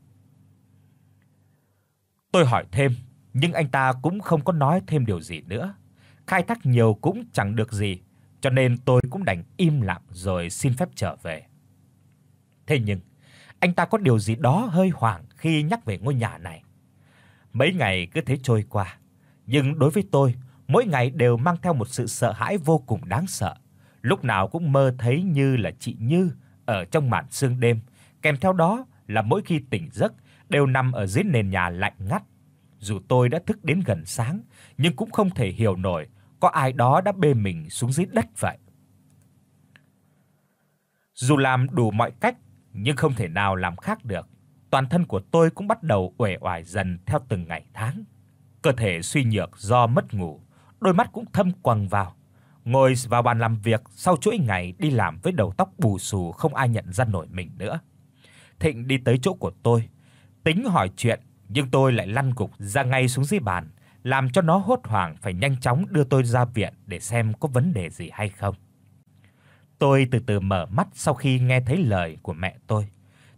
Tôi hỏi thêm, nhưng anh ta cũng không có nói thêm điều gì nữa. Khai thác nhiều cũng chẳng được gì, cho nên tôi cũng đành im lặng rồi xin phép trở về. Thế nhưng anh ta có điều gì đó hơi hoảng khi nhắc về ngôi nhà này. Mấy ngày cứ thế trôi qua, nhưng đối với tôi, mỗi ngày đều mang theo một sự sợ hãi vô cùng đáng sợ. Lúc nào cũng mơ thấy như là chị Như ở trong màn sương đêm, kèm theo đó là mỗi khi tỉnh giấc đều nằm ở dưới nền nhà lạnh ngắt. Dù tôi đã thức đến gần sáng, nhưng cũng không thể hiểu nổi có ai đó đã bê mình xuống dưới đất vậy. Dù làm đủ mọi cách nhưng không thể nào làm khác được. Toàn thân của tôi cũng bắt đầu uể oải dần theo từng ngày tháng. Cơ thể suy nhược do mất ngủ, đôi mắt cũng thâm quầng vào. Ngồi vào bàn làm việc sau chuỗi ngày đi làm với đầu tóc bù xù không ai nhận ra nổi mình nữa. Thịnh đi tới chỗ của tôi, tính hỏi chuyện, nhưng tôi lại lăn gục ra ngay xuống dưới bàn, làm cho nó hốt hoảng phải nhanh chóng đưa tôi ra viện để xem có vấn đề gì hay không. Tôi từ từ mở mắt sau khi nghe thấy lời của mẹ tôi.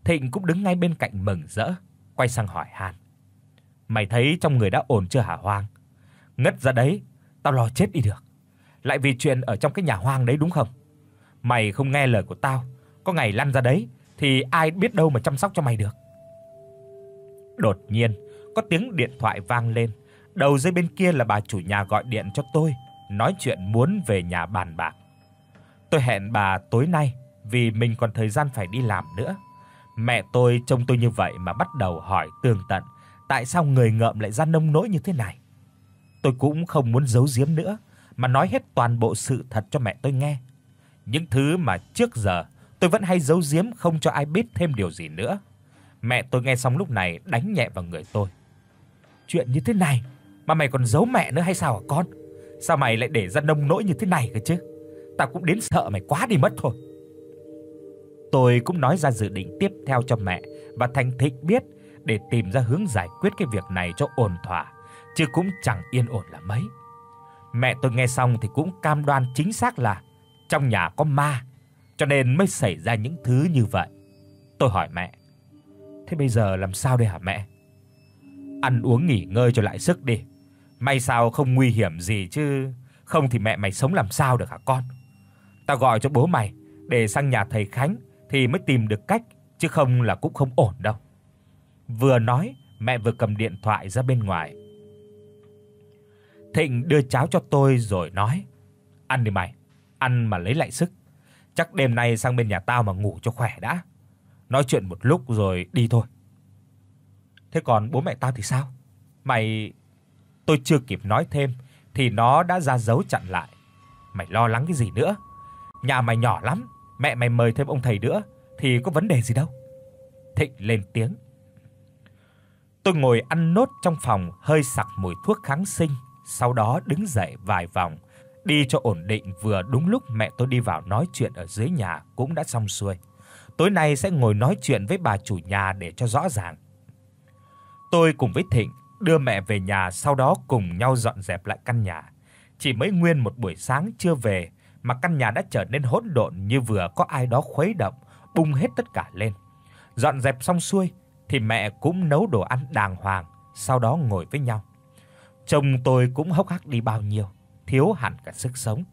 Thịnh cũng đứng ngay bên cạnh mừng rỡ, quay sang hỏi han: "Mày thấy trong người đã ổn chưa hả Hoang? Ngất ra đấy, tao lo chết đi được. Lại vì chuyện ở trong cái nhà hoang đấy đúng không? Mày không nghe lời của tao, có ngày lăn ra đấy thì ai biết đâu mà chăm sóc cho mày được." Đột nhiên, có tiếng điện thoại vang lên. Đầu dây bên kia là bà chủ nhà gọi điện cho tôi, nói chuyện muốn về nhà bàn bạc. Tôi hẹn bà tối nay vì mình còn thời gian phải đi làm nữa. Mẹ tôi trông tôi như vậy mà bắt đầu hỏi tường tận tại sao người ngợm lại ra nông nỗi như thế này. Tôi cũng không muốn giấu giếm nữa mà nói hết toàn bộ sự thật cho mẹ tôi nghe. Những thứ mà trước giờ tôi vẫn hay giấu giếm không cho ai biết thêm điều gì nữa. Mẹ tôi nghe xong lúc này đánh nhẹ vào người tôi: "Chuyện như thế này mà mày còn giấu mẹ nữa hay sao hả con? Sao mày lại để ra nông nỗi như thế này cơ chứ? Tao cũng đến sợ mày quá đi mất thôi." Tôi cũng nói ra dự định tiếp theo cho mẹ và Thành Thịnh biết để tìm ra hướng giải quyết cái việc này cho ổn thỏa, chứ cũng chẳng yên ổn là mấy. Mẹ tôi nghe xong thì cũng cam đoan chính xác là trong nhà có ma, cho nên mới xảy ra những thứ như vậy. Tôi hỏi mẹ: "Thế bây giờ làm sao đây hả mẹ?" "Ăn uống nghỉ ngơi cho lại sức đi. May sao không nguy hiểm gì chứ, không thì mẹ mày sống làm sao được hả con? Tao gọi cho bố mày để sang nhà thầy Khánh thì mới tìm được cách, chứ không là cũng không ổn đâu." Vừa nói, mẹ vừa cầm điện thoại ra bên ngoài. Thịnh đưa cháo cho tôi rồi nói: "Ăn đi mày, ăn mà lấy lại sức. Chắc đêm nay sang bên nhà tao mà ngủ cho khỏe đã. Nói chuyện một lúc rồi đi thôi." "Thế còn bố mẹ tao thì sao? Mày..." Tôi chưa kịp nói thêm thì nó đã ra dấu chặn lại: "Mày lo lắng cái gì nữa? Nhà mày nhỏ lắm, mẹ mày mời thêm ông thầy nữa thì có vấn đề gì đâu." Thịnh lên tiếng. Tôi ngồi ăn nốt trong phòng hơi sặc mùi thuốc kháng sinh, sau đó đứng dậy vài vòng, đi cho ổn định. Vừa đúng lúc mẹ tôi đi vào nói chuyện ở dưới nhà cũng đã xong xuôi. Tối nay sẽ ngồi nói chuyện với bà chủ nhà để cho rõ ràng. Tôi cùng với Thịnh đưa mẹ về nhà, sau đó cùng nhau dọn dẹp lại căn nhà. Chỉ mới nguyên một buổi sáng chưa về mà căn nhà đã trở nên hỗn độn như vừa có ai đó khuấy động, bung hết tất cả lên. Dọn dẹp xong xuôi thì mẹ cũng nấu đồ ăn đàng hoàng, sau đó ngồi với nhau. Chồng tôi cũng hốc hác đi bao nhiêu, thiếu hẳn cả sức sống.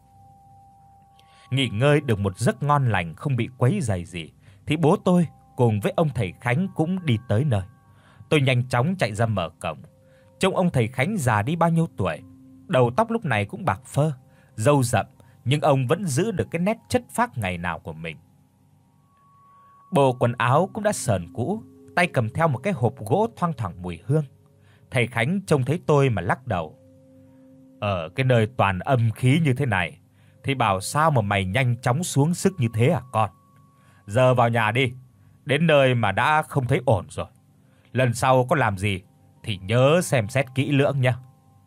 Nghỉ ngơi được một giấc ngon lành không bị quấy rầy gì thì bố tôi cùng với ông thầy Khánh cũng đi tới nơi. Tôi nhanh chóng chạy ra mở cổng. Trông ông thầy Khánh già đi bao nhiêu tuổi, đầu tóc lúc này cũng bạc phơ, râu rậm, nhưng ông vẫn giữ được cái nét chất phác ngày nào của mình. Bộ quần áo cũng đã sờn cũ, tay cầm theo một cái hộp gỗ thoang thoảng mùi hương. Thầy Khánh trông thấy tôi mà lắc đầu: "Ở cái nơi toàn âm khí như thế này thì bảo sao mà mày nhanh chóng xuống sức như thế hả con? Giờ vào nhà đi, đến nơi mà đã không thấy ổn rồi. Lần sau có làm gì thì nhớ xem xét kỹ lưỡng nhé."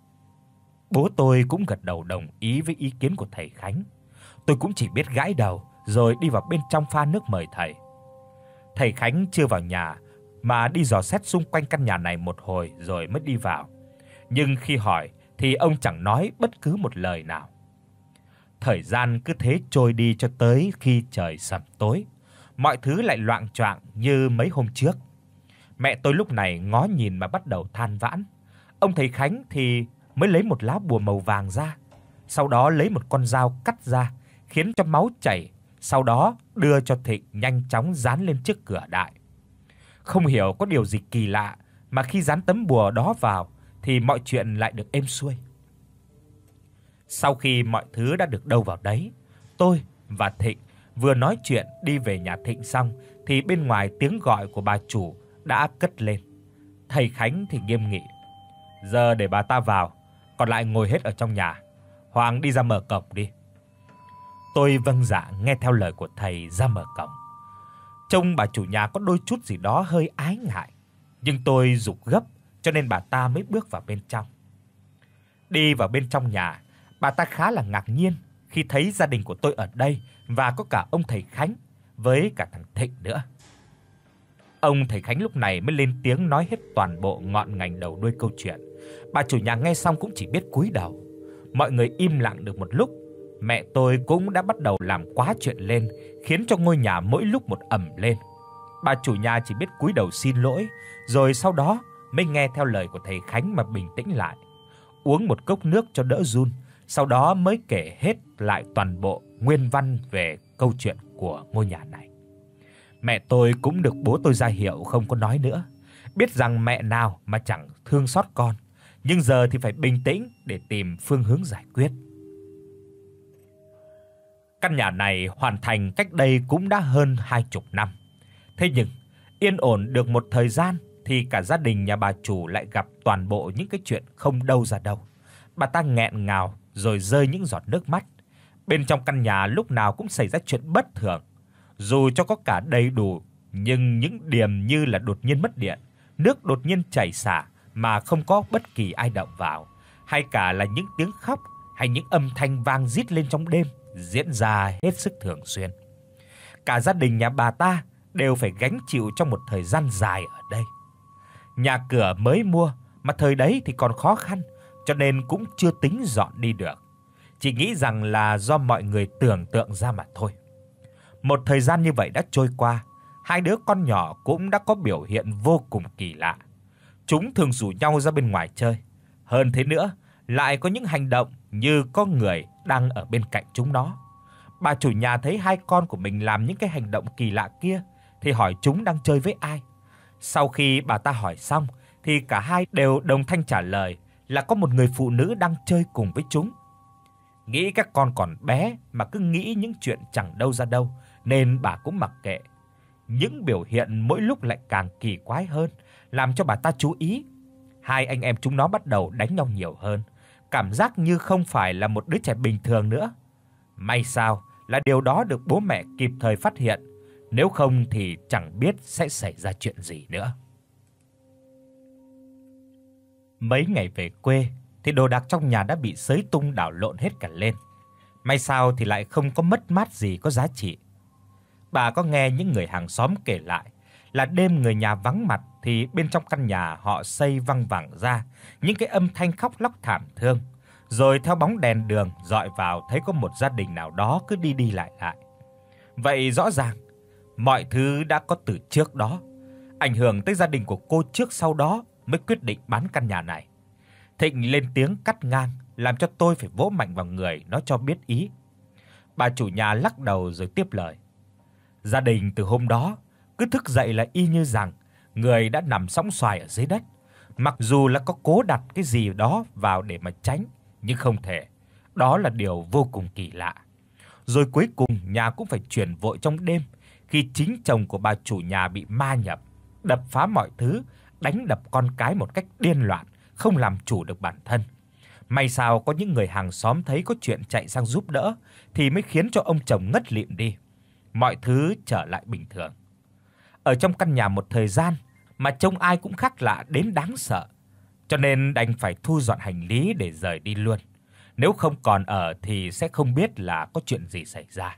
Bố tôi cũng gật đầu đồng ý với ý kiến của thầy Khánh. Tôi cũng chỉ biết gãi đầu rồi đi vào bên trong pha nước mời thầy. Thầy Khánh chưa vào nhà mà đi dò xét xung quanh căn nhà này một hồi rồi mới đi vào. Nhưng khi hỏi thì ông chẳng nói bất cứ một lời nào. Thời gian cứ thế trôi đi cho tới khi trời sẩm tối, mọi thứ lại loạng choạng như mấy hôm trước. Mẹ tôi lúc này ngó nhìn mà bắt đầu than vãn. Ông thầy Khánh thì mới lấy một lá bùa màu vàng ra, sau đó lấy một con dao cắt ra, khiến cho máu chảy, sau đó đưa cho Thịnh nhanh chóng dán lên trước cửa đại. Không hiểu có điều gì kỳ lạ mà khi dán tấm bùa đó vào thì mọi chuyện lại được êm xuôi. Sau khi mọi thứ đã được đâu vào đấy, tôi và Thịnh vừa nói chuyện đi về nhà Thịnh xong thì bên ngoài tiếng gọi của bà chủ đã cất lên. Thầy Khánh thì nghiêm nghị: "Giờ để bà ta vào, còn lại ngồi hết ở trong nhà. Hoàng đi ra mở cổng đi." Tôi vâng dạ nghe theo lời của thầy ra mở cổng. Trông bà chủ nhà có đôi chút gì đó hơi ái ngại, nhưng tôi giục gấp cho nên bà ta mới bước vào bên trong. Đi vào bên trong nhà, bà ta khá là ngạc nhiên khi thấy gia đình của tôi ở đây và có cả ông thầy Khánh với cả thằng Thịnh nữa. Ông thầy Khánh lúc này mới lên tiếng nói hết toàn bộ ngọn ngành đầu đuôi câu chuyện. Bà chủ nhà nghe xong cũng chỉ biết cúi đầu. Mọi người im lặng được một lúc, mẹ tôi cũng đã bắt đầu làm quá chuyện lên, khiến cho ngôi nhà mỗi lúc một ầm lên. Bà chủ nhà chỉ biết cúi đầu xin lỗi, rồi sau đó mới nghe theo lời của thầy Khánh mà bình tĩnh lại, uống một cốc nước cho đỡ run, sau đó mới kể hết lại toàn bộ nguyên văn về câu chuyện của ngôi nhà này. Mẹ tôi cũng được bố tôi ra hiệu không có nói nữa, biết rằng mẹ nào mà chẳng thương xót con, nhưng giờ thì phải bình tĩnh để tìm phương hướng giải quyết. Căn nhà này hoàn thành cách đây cũng đã hơn hai chục năm. Thế nhưng yên ổn được một thời gian thì cả gia đình nhà bà chủ lại gặp toàn bộ những cái chuyện không đâu ra đâu. Bà ta nghẹn ngào rồi rơi những giọt nước mắt. Bên trong căn nhà lúc nào cũng xảy ra chuyện bất thường. Dù cho có cả đầy đủ, nhưng những điểm như là đột nhiên mất điện, nước đột nhiên chảy xả mà không có bất kỳ ai động vào, hay cả là những tiếng khóc hay những âm thanh vang rít lên trong đêm diễn ra hết sức thường xuyên. Cả gia đình nhà bà ta đều phải gánh chịu trong một thời gian dài ở đây. Nhà cửa mới mua mà thời đấy thì còn khó khăn, cho nên cũng chưa tính dọn đi được. Chỉ nghĩ rằng là do mọi người tưởng tượng ra mà thôi. Một thời gian như vậy đã trôi qua, hai đứa con nhỏ cũng đã có biểu hiện vô cùng kỳ lạ. Chúng thường rủ nhau ra bên ngoài chơi, hơn thế nữa, lại có những hành động như có người đang ở bên cạnh chúng nó. Bà chủ nhà thấy hai con của mình làm những cái hành động kỳ lạ kia thì hỏi chúng đang chơi với ai. Sau khi bà ta hỏi xong thì cả hai đều đồng thanh trả lời là có một người phụ nữ đang chơi cùng với chúng. Nghĩ các con còn bé mà cứ nghĩ những chuyện chẳng đâu ra đâu, nên bà cũng mặc kệ. Những biểu hiện mỗi lúc lại càng kỳ quái hơn, làm cho bà ta chú ý. Hai anh em chúng nó bắt đầu đánh nhau nhiều hơn, cảm giác như không phải là một đứa trẻ bình thường nữa. May sao là điều đó được bố mẹ kịp thời phát hiện, nếu không thì chẳng biết sẽ xảy ra chuyện gì nữa. Mấy ngày về quê thì đồ đạc trong nhà đã bị xới tung đảo lộn hết cả lên. May sao thì lại không có mất mát gì có giá trị. Bà có nghe những người hàng xóm kể lại là đêm người nhà vắng mặt thì bên trong căn nhà họ xây văng vẳng ra những cái âm thanh khóc lóc thảm thương, rồi theo bóng đèn đường dọi vào thấy có một gia đình nào đó cứ đi đi lại lại. Vậy rõ ràng mọi thứ đã có từ trước đó, ảnh hưởng tới gia đình của cô trước sau đó mới quyết định bán căn nhà này. Thịnh lên tiếng cắt ngang, làm cho tôi phải vỗ mạnh vào người nó cho biết ý. Bà chủ nhà lắc đầu rồi tiếp lời. Gia đình từ hôm đó cứ thức dậy là y như rằng người đã nằm sõng xoài ở dưới đất. Mặc dù là có cố đặt cái gì đó vào để mà tránh, nhưng không thể. Đó là điều vô cùng kỳ lạ. Rồi cuối cùng nhà cũng phải chuyển vội trong đêm, khi chính chồng của bà chủ nhà bị ma nhập, đập phá mọi thứ, đánh đập con cái một cách điên loạn, không làm chủ được bản thân. May sao có những người hàng xóm thấy có chuyện chạy sang giúp đỡ thì mới khiến cho ông chồng ngất lịm đi. Mọi thứ trở lại bình thường. Ở trong căn nhà một thời gian mà trông ai cũng khác lạ đến đáng sợ, cho nên đành phải thu dọn hành lý để rời đi luôn. Nếu không còn ở thì sẽ không biết là có chuyện gì xảy ra.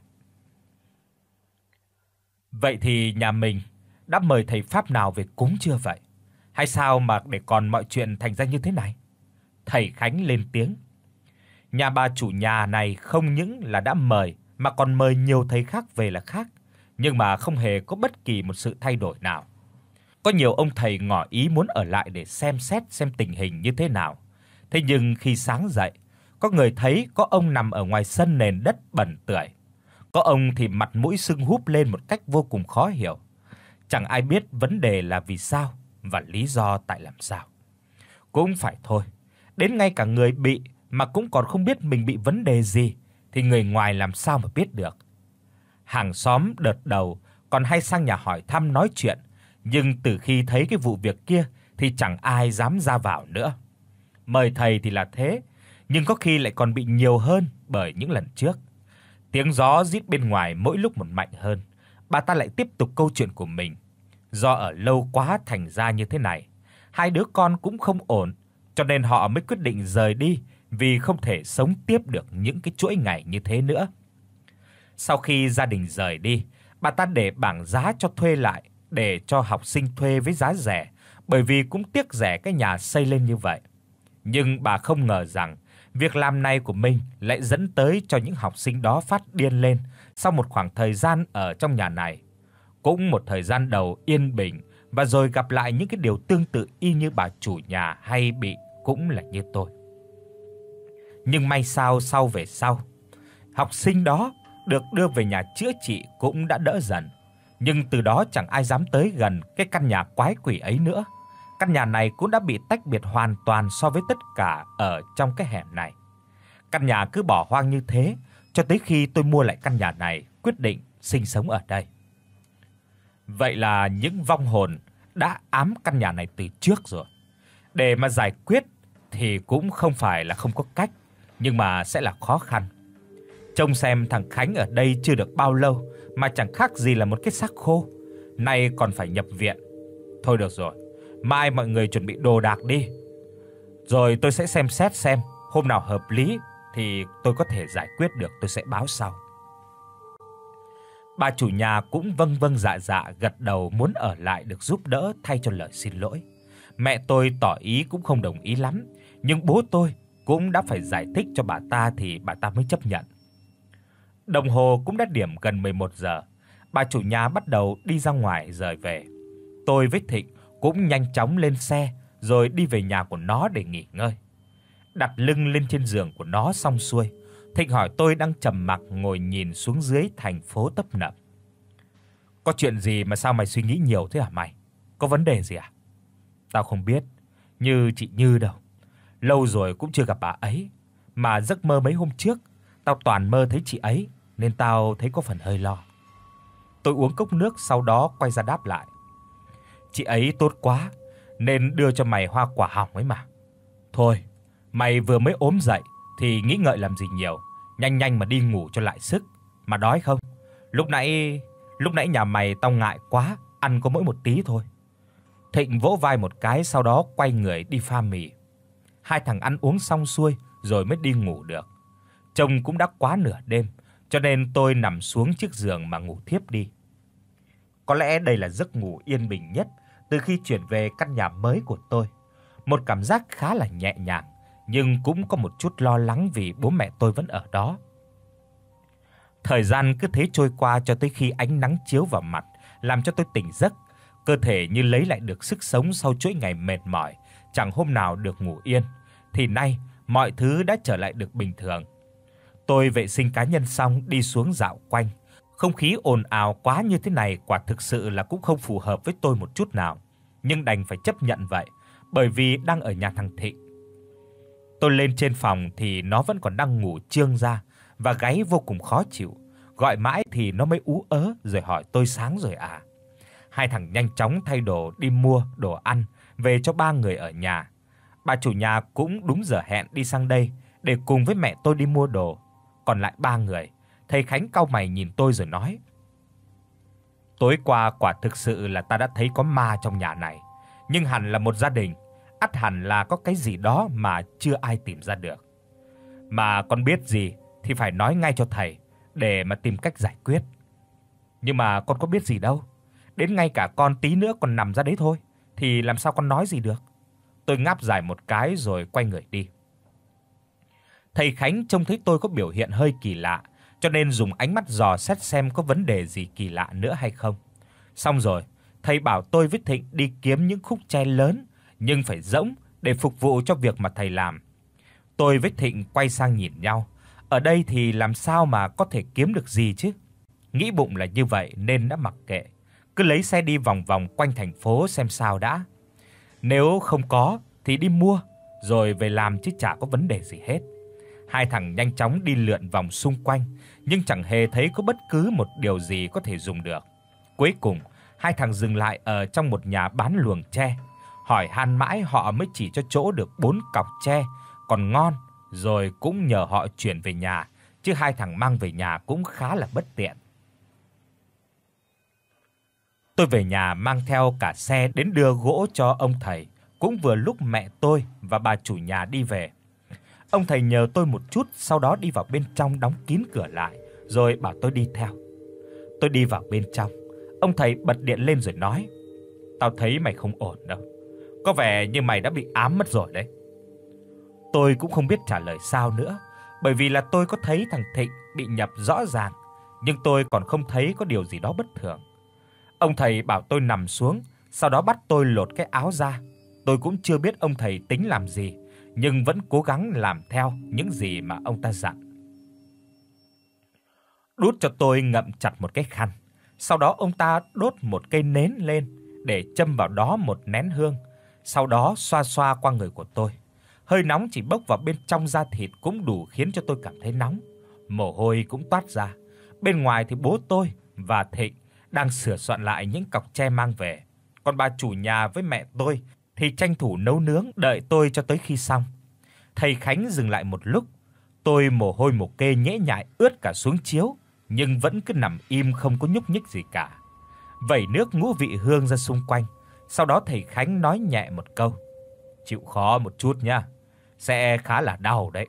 Vậy thì nhà mình đã mời thầy pháp nào về cúng chưa vậy? Hay sao mà để còn mọi chuyện thành ra như thế này? Thầy Khánh lên tiếng. Nhà bà chủ nhà này không những là đã mời mà còn mời nhiều thầy khác về là khác, nhưng mà không hề có bất kỳ một sự thay đổi nào. Có nhiều ông thầy ngỏ ý muốn ở lại để xem xét xem tình hình như thế nào. Thế nhưng khi sáng dậy, có người thấy có ông nằm ở ngoài sân nền đất bẩn tưởi. Có ông thì mặt mũi sưng húp lên một cách vô cùng khó hiểu. Chẳng ai biết vấn đề là vì sao và lý do tại làm sao. Cũng phải thôi, đến ngay cả người bị mà cũng còn không biết mình bị vấn đề gì thì người ngoài làm sao mà biết được. Hàng xóm đợt đầu còn hay sang nhà hỏi thăm nói chuyện, nhưng từ khi thấy cái vụ việc kia thì chẳng ai dám ra vào nữa. Mời thầy thì là thế, nhưng có khi lại còn bị nhiều hơn bởi những lần trước. Tiếng gió rít bên ngoài mỗi lúc một mạnh hơn. Bà ta lại tiếp tục câu chuyện của mình. Do ở lâu quá thành ra như thế này, hai đứa con cũng không ổn, cho nên họ mới quyết định rời đi vì không thể sống tiếp được những cái chuỗi ngày như thế nữa. Sau khi gia đình rời đi, bà ta để bảng giá cho thuê lại để cho học sinh thuê với giá rẻ, bởi vì cũng tiếc rẻ cái nhà xây lên như vậy. Nhưng bà không ngờ rằng việc làm này của mình lại dẫn tới cho những học sinh đó phát điên lên sau một khoảng thời gian ở trong nhà này. Cũng một thời gian đầu yên bình và rồi gặp lại những cái điều tương tự y như bà chủ nhà hay bị cũng là như tôi. Nhưng may sao sau về sau, học sinh đó được đưa về nhà chữa trị cũng đã đỡ dần, nhưng từ đó chẳng ai dám tới gần cái căn nhà quái quỷ ấy nữa. Căn nhà này cũng đã bị tách biệt hoàn toàn so với tất cả ở trong cái hẻm này. Căn nhà cứ bỏ hoang như thế cho tới khi tôi mua lại căn nhà này, quyết định sinh sống ở đây. Vậy là những vong hồn đã ám căn nhà này từ trước rồi. Để mà giải quyết thì cũng không phải là không có cách, nhưng mà sẽ là khó khăn. Trông xem thằng Khánh ở đây chưa được bao lâu mà chẳng khác gì là một cái xác khô, nay còn phải nhập viện. Thôi được rồi, mai mọi người chuẩn bị đồ đạc đi. Rồi tôi sẽ xem xét xem hôm nào hợp lý thì tôi có thể giải quyết được, tôi sẽ báo sau. Bà chủ nhà cũng vâng vâng dạ dạ gật đầu muốn ở lại được giúp đỡ thay cho lời xin lỗi. Mẹ tôi tỏ ý cũng không đồng ý lắm, nhưng bố tôi cũng đã phải giải thích cho bà ta thì bà ta mới chấp nhận. Đồng hồ cũng đã điểm gần mười một giờ, bà chủ nhà bắt đầu đi ra ngoài rời về. Tôi với Thịnh cũng nhanh chóng lên xe rồi đi về nhà của nó để nghỉ ngơi. Đặt lưng lên trên giường của nó xong xuôi, Thịnh hỏi tôi đang trầm mặc ngồi nhìn xuống dưới thành phố tấp nập. Có chuyện gì mà sao mày suy nghĩ nhiều thế hả mày? Có vấn đề gì à? Tao không biết, như chị Như đâu. Lâu rồi cũng chưa gặp bà ấy, mà giấc mơ mấy hôm trước tao toàn mơ thấy chị ấy nên tao thấy có phần hơi lo. Tôi uống cốc nước sau đó quay ra đáp lại. Chị ấy tốt quá nên đưa cho mày hoa quả hỏng ấy mà. Thôi, mày vừa mới ốm dậy thì nghĩ ngợi làm gì nhiều, nhanh nhanh mà đi ngủ cho lại sức. Mà đói không? Lúc nãy lúc nãy nhà mày tao ngại quá, ăn có mỗi một tí thôi. Thịnh vỗ vai một cái sau đó quay người đi pha mì. Hai thằng ăn uống xong xuôi rồi mới đi ngủ được. Trông cũng đã quá nửa đêm, cho nên tôi nằm xuống chiếc giường mà ngủ thiếp đi. Có lẽ đây là giấc ngủ yên bình nhất từ khi chuyển về căn nhà mới của tôi. Một cảm giác khá là nhẹ nhàng, nhưng cũng có một chút lo lắng vì bố mẹ tôi vẫn ở đó. Thời gian cứ thế trôi qua cho tới khi ánh nắng chiếu vào mặt, làm cho tôi tỉnh giấc, cơ thể như lấy lại được sức sống sau chuỗi ngày mệt mỏi, chẳng hôm nào được ngủ yên, thì nay mọi thứ đã trở lại được bình thường. Tôi vệ sinh cá nhân xong đi xuống dạo quanh. Không khí ồn ào quá như thế này quả thực sự là cũng không phù hợp với tôi một chút nào, nhưng đành phải chấp nhận vậy, bởi vì đang ở nhà thằng Thịnh. Tôi lên trên phòng thì nó vẫn còn đang ngủ trương ra và gáy vô cùng khó chịu, gọi mãi thì nó mới ú ớ rồi hỏi tôi sáng rồi à. Hai thằng nhanh chóng thay đồ đi mua đồ ăn về cho ba người ở nhà. Bà chủ nhà cũng đúng giờ hẹn đi sang đây để cùng với mẹ tôi đi mua đồ. Còn lại ba người, thầy Khánh cau mày nhìn tôi rồi nói: "Tối qua quả thực sự là ta đã thấy có ma trong nhà này, nhưng hẳn là một gia đình, ắt hẳn là có cái gì đó mà chưa ai tìm ra được. Mà con biết gì thì phải nói ngay cho thầy để mà tìm cách giải quyết. Nhưng mà con có biết gì đâu, đến ngay cả con tí nữa còn nằm ra đấy thôi thì làm sao con nói gì được." Tôi ngáp dài một cái rồi quay người đi. Thầy Khánh trông thấy tôi có biểu hiện hơi kỳ lạ, cho nên dùng ánh mắt dò xét xem có vấn đề gì kỳ lạ nữa hay không. Xong rồi, thầy bảo tôi với Thịnh đi kiếm những khúc tre lớn nhưng phải rỗng để phục vụ cho việc mà thầy làm. Tôi với Thịnh quay sang nhìn nhau, ở đây thì làm sao mà có thể kiếm được gì chứ? Nghĩ bụng là như vậy nên đã mặc kệ, cứ lấy xe đi vòng vòng quanh thành phố xem sao đã. Nếu không có thì đi mua rồi về làm chứ chả có vấn đề gì hết. Hai thằng nhanh chóng đi lượn vòng xung quanh, nhưng chẳng hề thấy có bất cứ một điều gì có thể dùng được. Cuối cùng, hai thằng dừng lại ở trong một nhà bán luồng tre. Hỏi han mãi họ mới chỉ cho chỗ được bốn cọc tre còn ngon, rồi cũng nhờ họ chuyển về nhà, chứ hai thằng mang về nhà cũng khá là bất tiện. Tôi về nhà mang theo cả xe đến đưa gỗ cho ông thầy, cũng vừa lúc mẹ tôi và bà chủ nhà đi về. Ông thầy nhờ tôi một chút, sau đó đi vào bên trong đóng kín cửa lại, rồi bảo tôi đi theo. Tôi đi vào bên trong, ông thầy bật điện lên rồi nói: "Tao thấy mày không ổn đâu. Có vẻ như mày đã bị ám mất rồi đấy." Tôi cũng không biết trả lời sao nữa, bởi vì là tôi có thấy thằng Thịnh bị nhập rõ ràng, nhưng tôi còn không thấy có điều gì đó bất thường. Ông thầy bảo tôi nằm xuống, sau đó bắt tôi lột cái áo ra. Tôi cũng chưa biết ông thầy tính làm gì, nhưng vẫn cố gắng làm theo những gì mà ông ta dặn. Đút cho tôi ngậm chặt một cái khăn, sau đó ông ta đốt một cây nến lên để châm vào đó một nén hương, sau đó xoa xoa qua người của tôi. Hơi nóng chỉ bốc vào bên trong da thịt cũng đủ khiến cho tôi cảm thấy nóng, mồ hôi cũng toát ra. Bên ngoài thì bố tôi và Thịnh đang sửa soạn lại những cọc tre mang về, còn bà chủ nhà với mẹ tôi thì tranh thủ nấu nướng đợi tôi cho tới khi xong. Thầy Khánh dừng lại một lúc, tôi mồ hôi mồ kê nhễ nhại ướt cả xuống chiếu, nhưng vẫn cứ nằm im không có nhúc nhích gì cả. Vẩy nước ngũ vị hương ra xung quanh, sau đó thầy Khánh nói nhẹ một câu: "Chịu khó một chút nhá, sẽ khá là đau đấy."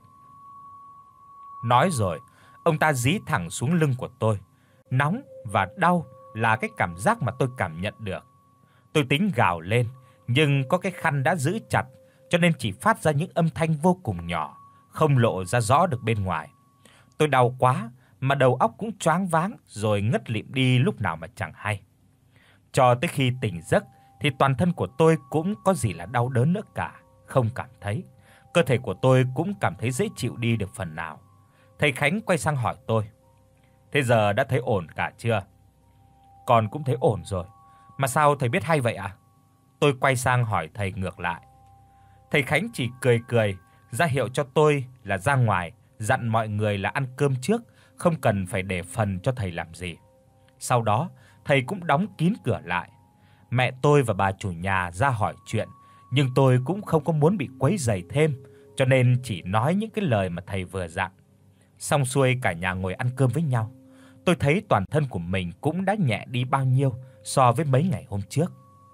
Nói rồi, ông ta dí thẳng xuống lưng của tôi. Nóng và đau là cái cảm giác mà tôi cảm nhận được. Tôi tính gào lên, nhưng có cái khăn đã giữ chặt, cho nên chỉ phát ra những âm thanh vô cùng nhỏ, không lộ ra rõ được bên ngoài. Tôi đau quá mà đầu óc cũng choáng váng rồi ngất lịm đi lúc nào mà chẳng hay. Cho tới khi tỉnh giấc thì toàn thân của tôi cũng có gì là đau đớn nữa cả, không cảm thấy. Cơ thể của tôi cũng cảm thấy dễ chịu đi được phần nào. Thầy Khánh quay sang hỏi tôi: "Thế giờ đã thấy ổn cả chưa?" "Con cũng thấy ổn rồi. Mà sao thầy biết hay vậy ạ?" Tôi quay sang hỏi thầy ngược lại. Thầy Khánh chỉ cười cười, ra hiệu cho tôi là ra ngoài, dặn mọi người là ăn cơm trước, không cần phải để phần cho thầy làm gì. Sau đó, thầy cũng đóng kín cửa lại. Mẹ tôi và bà chủ nhà ra hỏi chuyện, nhưng tôi cũng không có muốn bị quấy rầy thêm, cho nên chỉ nói những cái lời mà thầy vừa dặn. Xong xuôi cả nhà ngồi ăn cơm với nhau. Tôi thấy toàn thân của mình cũng đã nhẹ đi bao nhiêu so với mấy ngày hôm trước.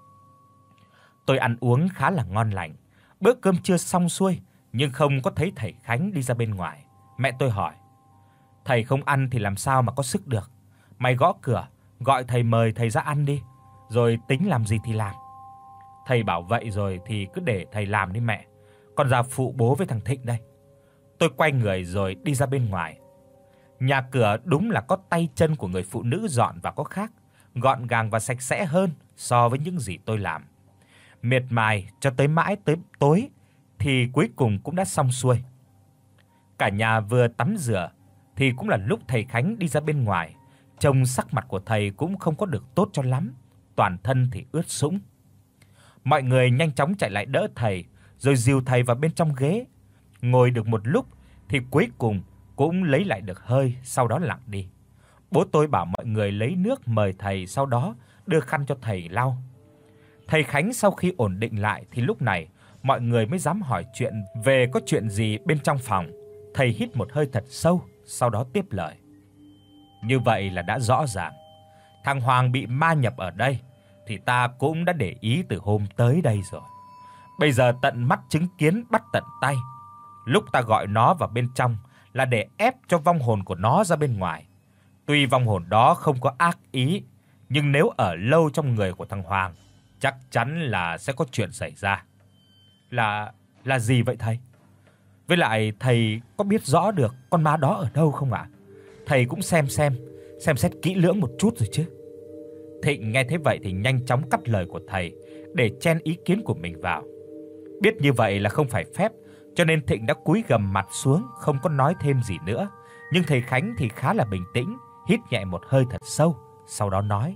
Tôi ăn uống khá là ngon lành. Bữa cơm trưa xong xuôi nhưng không có thấy thầy Khánh đi ra bên ngoài. Mẹ tôi hỏi: "Thầy không ăn thì làm sao mà có sức được? Mày gõ cửa, gọi thầy mời thầy ra ăn đi, rồi tính làm gì thì làm." Thầy bảo vậy rồi thì cứ để thầy làm đi mẹ, con ra phụ bố với thằng Thịnh đây. Tôi quay người rồi đi ra bên ngoài. Nhà cửa đúng là có tay chân của người phụ nữ dọn và có khác, gọn gàng và sạch sẽ hơn so với những gì tôi làm. Miệt mài cho tới mãi tới tối thì cuối cùng cũng đã xong xuôi. Cả nhà vừa tắm rửa thì cũng là lúc thầy Khánh đi ra bên ngoài. Trông sắc mặt của thầy cũng không có được tốt cho lắm, toàn thân thì ướt sũng. Mọi người nhanh chóng chạy lại đỡ thầy, rồi dìu thầy vào bên trong ghế. Ngồi được một lúc thì cuối cùng cũng lấy lại được hơi, sau đó lặng đi. Bố tôi bảo mọi người lấy nước mời thầy, sau đó đưa khăn cho thầy lau. Thầy Khánh sau khi ổn định lại thì lúc này mọi người mới dám hỏi chuyện về có chuyện gì bên trong phòng. Thầy hít một hơi thật sâu, sau đó tiếp lời: "Như vậy là đã rõ ràng. Thằng Hoàng bị ma nhập ở đây thì ta cũng đã để ý từ hôm tới đây rồi. Bây giờ tận mắt chứng kiến bắt tận tay. Lúc ta gọi nó vào bên trong là để ép cho vong hồn của nó ra bên ngoài. Tuy vong hồn đó không có ác ý, nhưng nếu ở lâu trong người của thằng Hoàng, chắc chắn là sẽ có chuyện xảy ra." Là là gì vậy thầy? Với lại thầy có biết rõ được con ma đó ở đâu không ạ? Thầy cũng xem xem, xem xét kỹ lưỡng một chút rồi chứ. Thịnh nghe thế vậy thì nhanh chóng cắt lời của thầy để chen ý kiến của mình vào. Biết như vậy là không phải phép, cho nên Thịnh đã cúi gằm mặt xuống, không có nói thêm gì nữa. Nhưng thầy Khánh thì khá là bình tĩnh, hít nhẹ một hơi thật sâu, sau đó nói: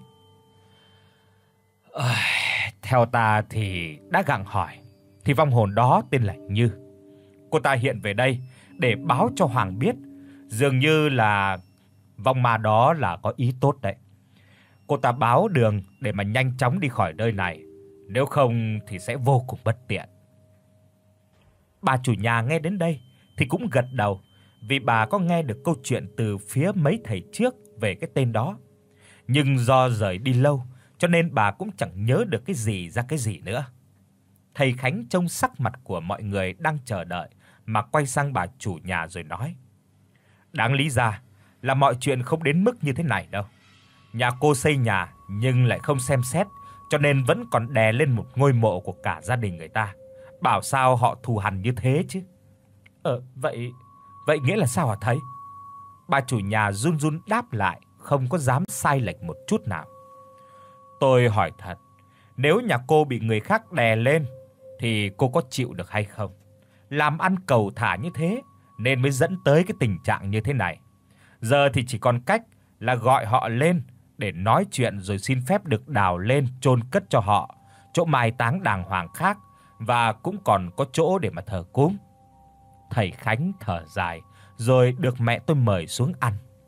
"Ơi, theo ta thì đã gặng hỏi thì vong hồn đó tên là Như. Cô ta hiện về đây để báo cho Hoàng biết, dường như là vong ma đó là có ý tốt đấy. Cô ta báo đường để mà nhanh chóng đi khỏi nơi này, nếu không thì sẽ vô cùng bất tiện." Bà chủ nhà nghe đến đây thì cũng gật đầu, vì bà có nghe được câu chuyện từ phía mấy thầy trước về cái tên đó. Nhưng do rời đi lâu cho nên bà cũng chẳng nhớ được cái gì ra cái gì nữa. Thầy Khánh trông sắc mặt của mọi người đang chờ đợi mà quay sang bà chủ nhà rồi nói: "Đáng lý ra là mọi chuyện không đến mức như thế này đâu. Nhà cô xây nhà nhưng lại không xem xét, cho nên vẫn còn đè lên một ngôi mộ của cả gia đình người ta. Bảo sao họ thù hằn như thế chứ?" "Ờ vậy vậy nghĩa là sao hả thầy?" Bà chủ nhà run run đáp lại, không có dám sai lệch một chút nào. Tôi hỏi thật, nếu nhà cô bị người khác đè lên thì cô có chịu được hay không? Làm ăn cầu thả như thế nên mới dẫn tới cái tình trạng như thế này. Giờ thì chỉ còn cách là gọi họ lên để nói chuyện rồi xin phép được đào lên chôn cất cho họ chỗ mai táng đàng hoàng khác, và cũng còn có chỗ để mà thờ cúng. Thầy Khánh thở dài rồi được mẹ tôi mời xuống ăn.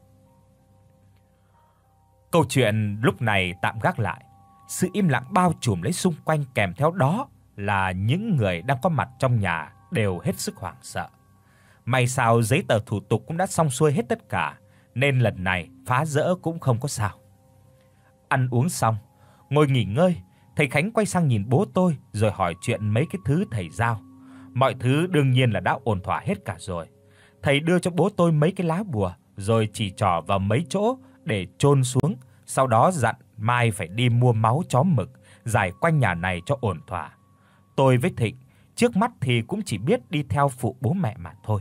Câu chuyện lúc này tạm gác lại. Sự im lặng bao trùm lấy xung quanh, kèm theo đó là những người đang có mặt trong nhà đều hết sức hoảng sợ. May sao giấy tờ thủ tục cũng đã xong xuôi hết tất cả, nên lần này phá dỡ cũng không có sao. Ăn uống xong, ngồi nghỉ ngơi, thầy Khánh quay sang nhìn bố tôi rồi hỏi chuyện mấy cái thứ thầy giao. Mọi thứ đương nhiên là đã ổn thỏa hết cả rồi. Thầy đưa cho bố tôi mấy cái lá bùa rồi chỉ trỏ vào mấy chỗ để chôn xuống, sau đó dặn mai phải đi mua máu chó mực rải quanh nhà này cho ổn thỏa. Tôi với Thịnh trước mắt thì cũng chỉ biết đi theo phụ bố mẹ mà thôi.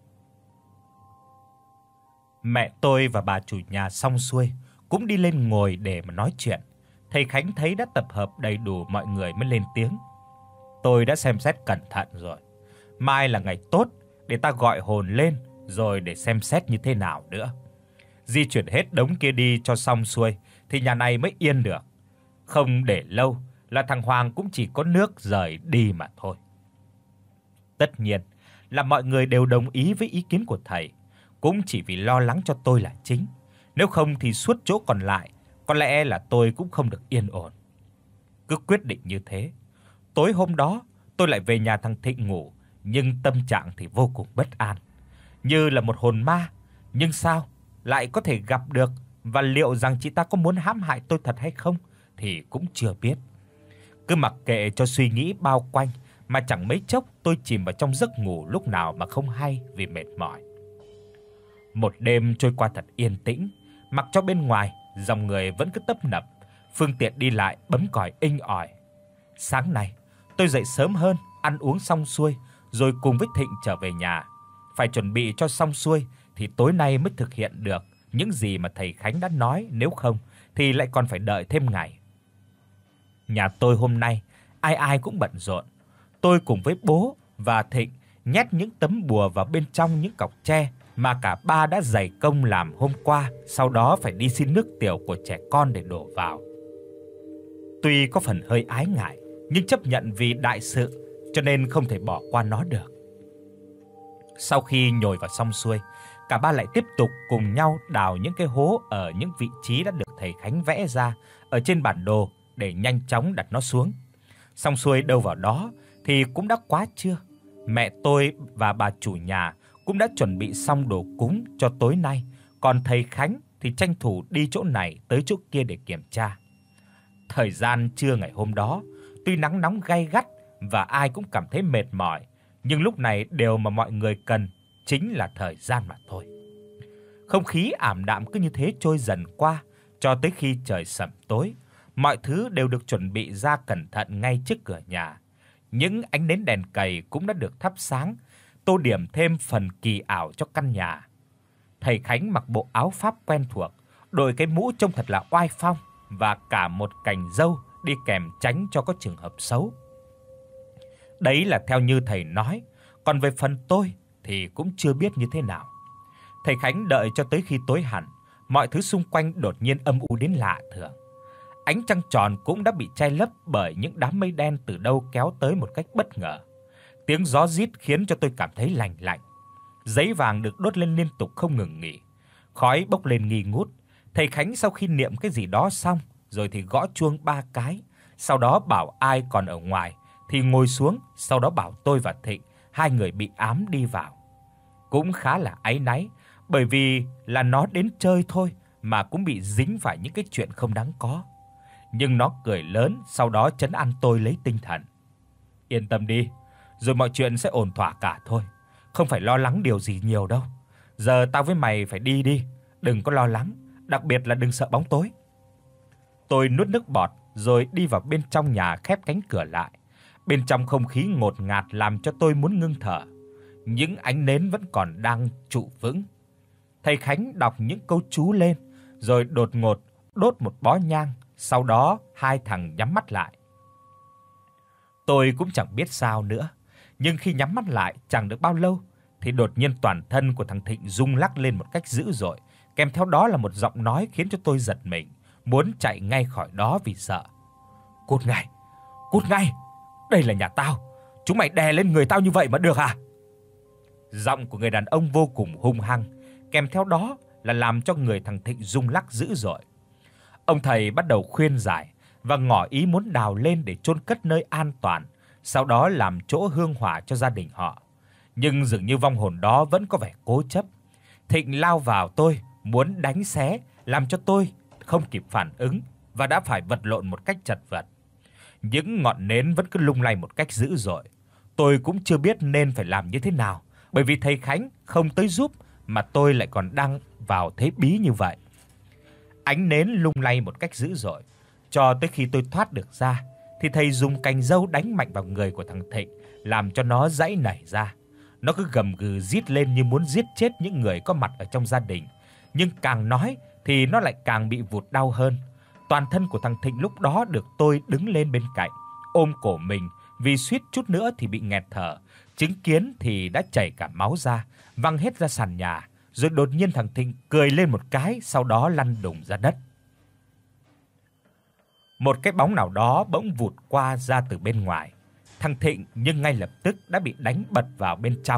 Mẹ tôi và bà chủ nhà xong xuôi cũng đi lên ngồi để mà nói chuyện. Thầy Khánh thấy đã tập hợp đầy đủ mọi người mới lên tiếng. Tôi đã xem xét cẩn thận rồi. Mai là ngày tốt để ta gọi hồn lên rồi để xem xét như thế nào nữa. Di chuyển hết đống kia đi cho xong xuôi thì nhà này mới yên được. Không để lâu là thằng Hoàng cũng chỉ có nước rời đi mà thôi. Tất nhiên là mọi người đều đồng ý với ý kiến của thầy, cũng chỉ vì lo lắng cho tôi là chính. Nếu không thì suốt chỗ còn lại có lẽ là tôi cũng không được yên ổn. Cứ quyết định như thế, tối hôm đó tôi lại về nhà thằng Thịnh ngủ, nhưng tâm trạng thì vô cùng bất an, như là một hồn ma. Nhưng sao lại có thể gặp được, và liệu rằng chị ta có muốn hãm hại tôi thật hay không thì cũng chưa biết. Cứ mặc kệ cho suy nghĩ bao quanh mà chẳng mấy chốc tôi chìm vào trong giấc ngủ lúc nào mà không hay vì mệt mỏi. Một đêm trôi qua thật yên tĩnh, mặc cho bên ngoài dòng người vẫn cứ tấp nập, phương tiện đi lại bấm còi inh ỏi. Sáng nay, tôi dậy sớm hơn, ăn uống xong xuôi rồi cùng với Thịnh trở về nhà. Phải chuẩn bị cho xong xuôi thì tối nay mới thực hiện được những gì mà thầy Khánh đã nói, nếu không thì lại còn phải đợi thêm ngày. Nhà tôi hôm nay ai ai cũng bận rộn. Tôi cùng với bố và Thịnh nhét những tấm bùa vào bên trong những cọc tre mà cả ba đã dày công làm hôm qua, sau đó phải đi xin nước tiểu của trẻ con để đổ vào. Tuy có phần hơi ái ngại, nhưng chấp nhận vì đại sự cho nên không thể bỏ qua nó được. Sau khi nhồi vào xong xuôi, cả ba lại tiếp tục cùng nhau đào những cái hố ở những vị trí đã được thầy Khánh vẽ ra ở trên bản đồ để nhanh chóng đặt nó xuống. Xong xuôi đâu vào đó thì cũng đã quá trưa. Mẹ tôi và bà chủ nhà cũng đã chuẩn bị xong đồ cúng cho tối nay, còn thầy Khánh thì tranh thủ đi chỗ này tới chỗ kia để kiểm tra. Thời gian trưa ngày hôm đó, tuy nắng nóng gay gắt và ai cũng cảm thấy mệt mỏi, nhưng lúc này điều mà mọi người cần chính là thời gian mà thôi. Không khí ảm đạm cứ như thế trôi dần qua cho tới khi trời sẩm tối. Mọi thứ đều được chuẩn bị ra cẩn thận ngay trước cửa nhà. Những ánh nến đèn cầy cũng đã được thắp sáng, tô điểm thêm phần kỳ ảo cho căn nhà. Thầy Khánh mặc bộ áo pháp quen thuộc, đội cái mũ trông thật là oai phong và cả một cành dâu đi kèm tránh cho có trường hợp xấu. Đấy là theo như thầy nói, còn về phần tôi thì cũng chưa biết như thế nào. Thầy Khánh đợi cho tới khi tối hẳn, mọi thứ xung quanh đột nhiên âm u đến lạ thường. Ánh trăng tròn cũng đã bị che lấp bởi những đám mây đen từ đâu kéo tới một cách bất ngờ. Tiếng gió rít khiến cho tôi cảm thấy lạnh lạnh. Giấy vàng được đốt lên liên tục không ngừng nghỉ, khói bốc lên nghi ngút. Thầy Khánh sau khi niệm cái gì đó xong, rồi thì gõ chuông ba cái, sau đó bảo ai còn ở ngoài thì ngồi xuống, sau đó bảo tôi và Thịnh, hai người bị ám đi vào. Cũng khá là áy náy, bởi vì là nó đến chơi thôi mà cũng bị dính phải những cái chuyện không đáng có. Nhưng nó cười lớn, sau đó trấn an tôi lấy tinh thần. Yên tâm đi, rồi mọi chuyện sẽ ổn thỏa cả thôi, không phải lo lắng điều gì nhiều đâu. Giờ tao với mày phải đi đi, đừng có lo lắng, đặc biệt là đừng sợ bóng tối. Tôi nuốt nước bọt rồi đi vào bên trong nhà, khép cánh cửa lại. Bên trong không khí ngột ngạt làm cho tôi muốn ngưng thở. Những ánh nến vẫn còn đang trụ vững. Thầy Khánh đọc những câu chú lên, rồi đột ngột đốt một bó nhang sau đó hai thằng nhắm mắt lại. Tôi cũng chẳng biết sao nữa, nhưng khi nhắm mắt lại chẳng được bao lâu thì đột nhiên toàn thân của thằng Thịnh rung lắc lên một cách dữ dội, kèm theo đó là một giọng nói khiến cho tôi giật mình, muốn chạy ngay khỏi đó vì sợ. "Cút ngay, cút ngay, đây là nhà tao, chúng mày đè lên người tao như vậy mà được à?" Giọng của người đàn ông vô cùng hung hăng, kèm theo đó là làm cho người thằng Thịnh rung lắc dữ dội. Ông thầy bắt đầu khuyên giải và ngỏ ý muốn đào lên để chôn cất nơi an toàn, sau đó làm chỗ hương hỏa cho gia đình họ. Nhưng dường như vong hồn đó vẫn có vẻ cố chấp. Thịnh lao vào tôi, muốn đánh xé, làm cho tôi không kịp phản ứng và đã phải vật lộn một cách chật vật. Những ngọn nến vẫn cứ lung lay một cách dữ dội. Tôi cũng chưa biết nên phải làm như thế nào, bởi vì thầy Khánh không tới giúp mà tôi lại còn đang vào thế bí như vậy. Ánh nến lung lay một cách dữ dội, cho tới khi tôi thoát được ra thì thầy dùng cành dâu đánh mạnh vào người của thằng Thịnh, làm cho nó giãy nảy ra. Nó cứ gầm gừ rít lên như muốn giết chết những người có mặt ở trong gia đình, nhưng càng nói thì nó lại càng bị vụt đau hơn. Toàn thân của thằng Thịnh lúc đó được tôi đứng lên bên cạnh, ôm cổ mình vì suýt chút nữa thì bị nghẹt thở, chứng kiến thì đã chảy cả máu ra, văng hết ra sàn nhà, rồi đột nhiên thằng Thịnh cười lên một cái, sau đó lăn đùng ra đất. Một cái bóng nào đó bỗng vụt qua ra từ bên ngoài. Thằng Thịnh nhưng ngay lập tức đã bị đánh bật vào bên trong.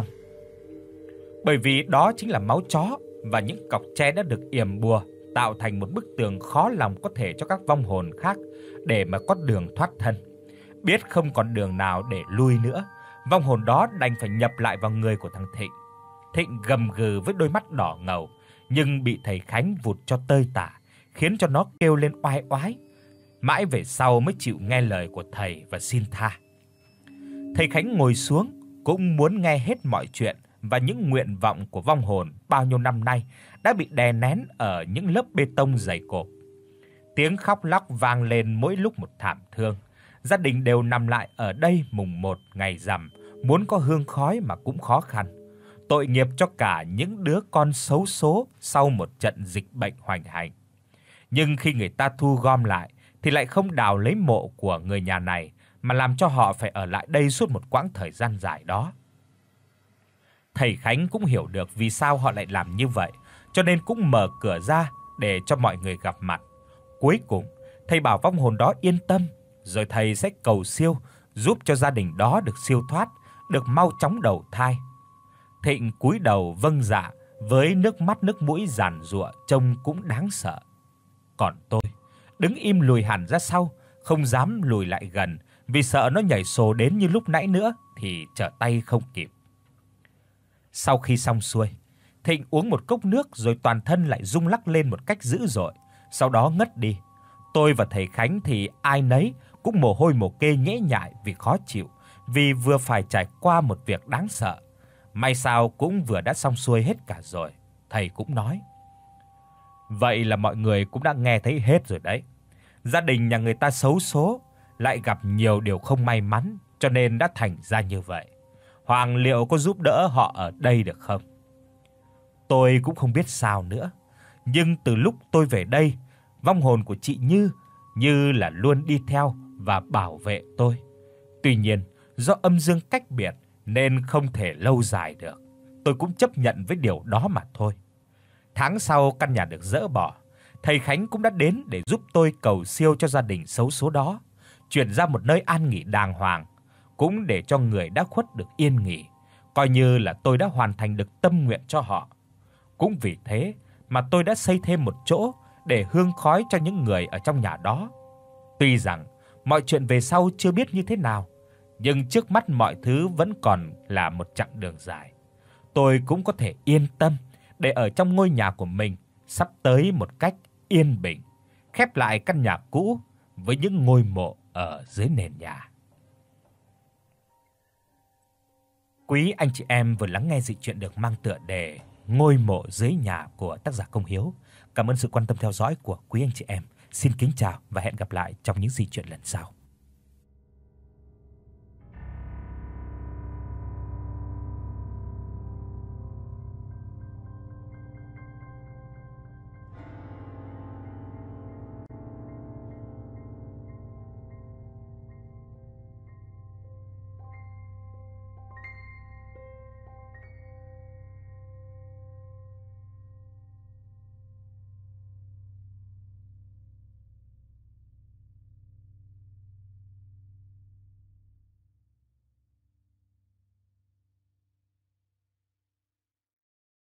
Bởi vì đó chính là máu chó và những cọc tre đã được yểm bùa, tạo thành một bức tường khó lòng có thể cho các vong hồn khác để mà có đường thoát thân. Biết không còn đường nào để lui nữa, vong hồn đó đành phải nhập lại vào người của thằng Thịnh. Thịnh gầm gừ với đôi mắt đỏ ngầu, nhưng bị thầy Khánh vụt cho tơi tả, khiến cho nó kêu lên oai oái. Mãi về sau mới chịu nghe lời của thầy và xin tha. Thầy Khánh ngồi xuống cũng muốn nghe hết mọi chuyện và những nguyện vọng của vong hồn bao nhiêu năm nay đã bị đè nén ở những lớp bê tông dày cộp. Tiếng khóc lóc vang lên mỗi lúc một thảm thương. Gia đình đều nằm lại ở đây mùng một ngày rằm, muốn có hương khói mà cũng khó khăn. Tội nghiệp cho cả những đứa con xấu số sau một trận dịch bệnh hoành hành. Nhưng khi người ta thu gom lại thì lại không đào lấy mộ của người nhà này, mà làm cho họ phải ở lại đây suốt một quãng thời gian dài đó. Thầy Khánh cũng hiểu được vì sao họ lại làm như vậy, cho nên cũng mở cửa ra để cho mọi người gặp mặt. Cuối cùng, thầy bảo vong hồn đó yên tâm, rồi thầy sẽ cầu siêu giúp cho gia đình đó được siêu thoát, được mau chóng đầu thai. Thịnh cúi đầu vâng dạ với nước mắt nước mũi giàn giụa trông cũng đáng sợ. Còn tôi đứng im lùi hẳn ra sau, không dám lùi lại gần vì sợ nó nhảy sổ đến như lúc nãy nữa thì trở tay không kịp. Sau khi xong xuôi, Thịnh uống một cốc nước rồi toàn thân lại rung lắc lên một cách dữ dội, sau đó ngất đi. Tôi và thầy Khánh thì ai nấy cũng mồ hôi mồ kê nhễ nhại vì khó chịu, vì vừa phải trải qua một việc đáng sợ. May sao cũng vừa đã xong xuôi hết cả rồi. Thầy cũng nói: "Vậy là mọi người cũng đã nghe thấy hết rồi đấy. Gia đình nhà người ta xấu số, lại gặp nhiều điều không may mắn cho nên đã thành ra như vậy. Hoàng liệu có giúp đỡ họ ở đây được không?" Tôi cũng không biết sao nữa, nhưng từ lúc tôi về đây, vong hồn của chị Như như là luôn đi theo và bảo vệ tôi. Tuy nhiên, do âm dương cách biệt nên không thể lâu dài được. Tôi cũng chấp nhận với điều đó mà thôi. Tháng sau căn nhà được dỡ bỏ, thầy Khánh cũng đã đến để giúp tôi cầu siêu cho gia đình xấu số đó, chuyển ra một nơi an nghỉ đàng hoàng, cũng để cho người đã khuất được yên nghỉ, coi như là tôi đã hoàn thành được tâm nguyện cho họ. Cũng vì thế mà tôi đã xây thêm một chỗ để hương khói cho những người ở trong nhà đó. Tuy rằng mọi chuyện về sau chưa biết như thế nào, nhưng trước mắt mọi thứ vẫn còn là một chặng đường dài. Tôi cũng có thể yên tâm để ở trong ngôi nhà của mình sắp tới một cách yên bình, khép lại căn nhà cũ với những ngôi mộ ở dưới nền nhà. Quý anh chị em vừa lắng nghe dị truyện được mang tựa đề Ngôi mộ dưới nhà của tác giả Công Hiếu. Cảm ơn sự quan tâm theo dõi của quý anh chị em. Xin kính chào và hẹn gặp lại trong những dị truyện lần sau.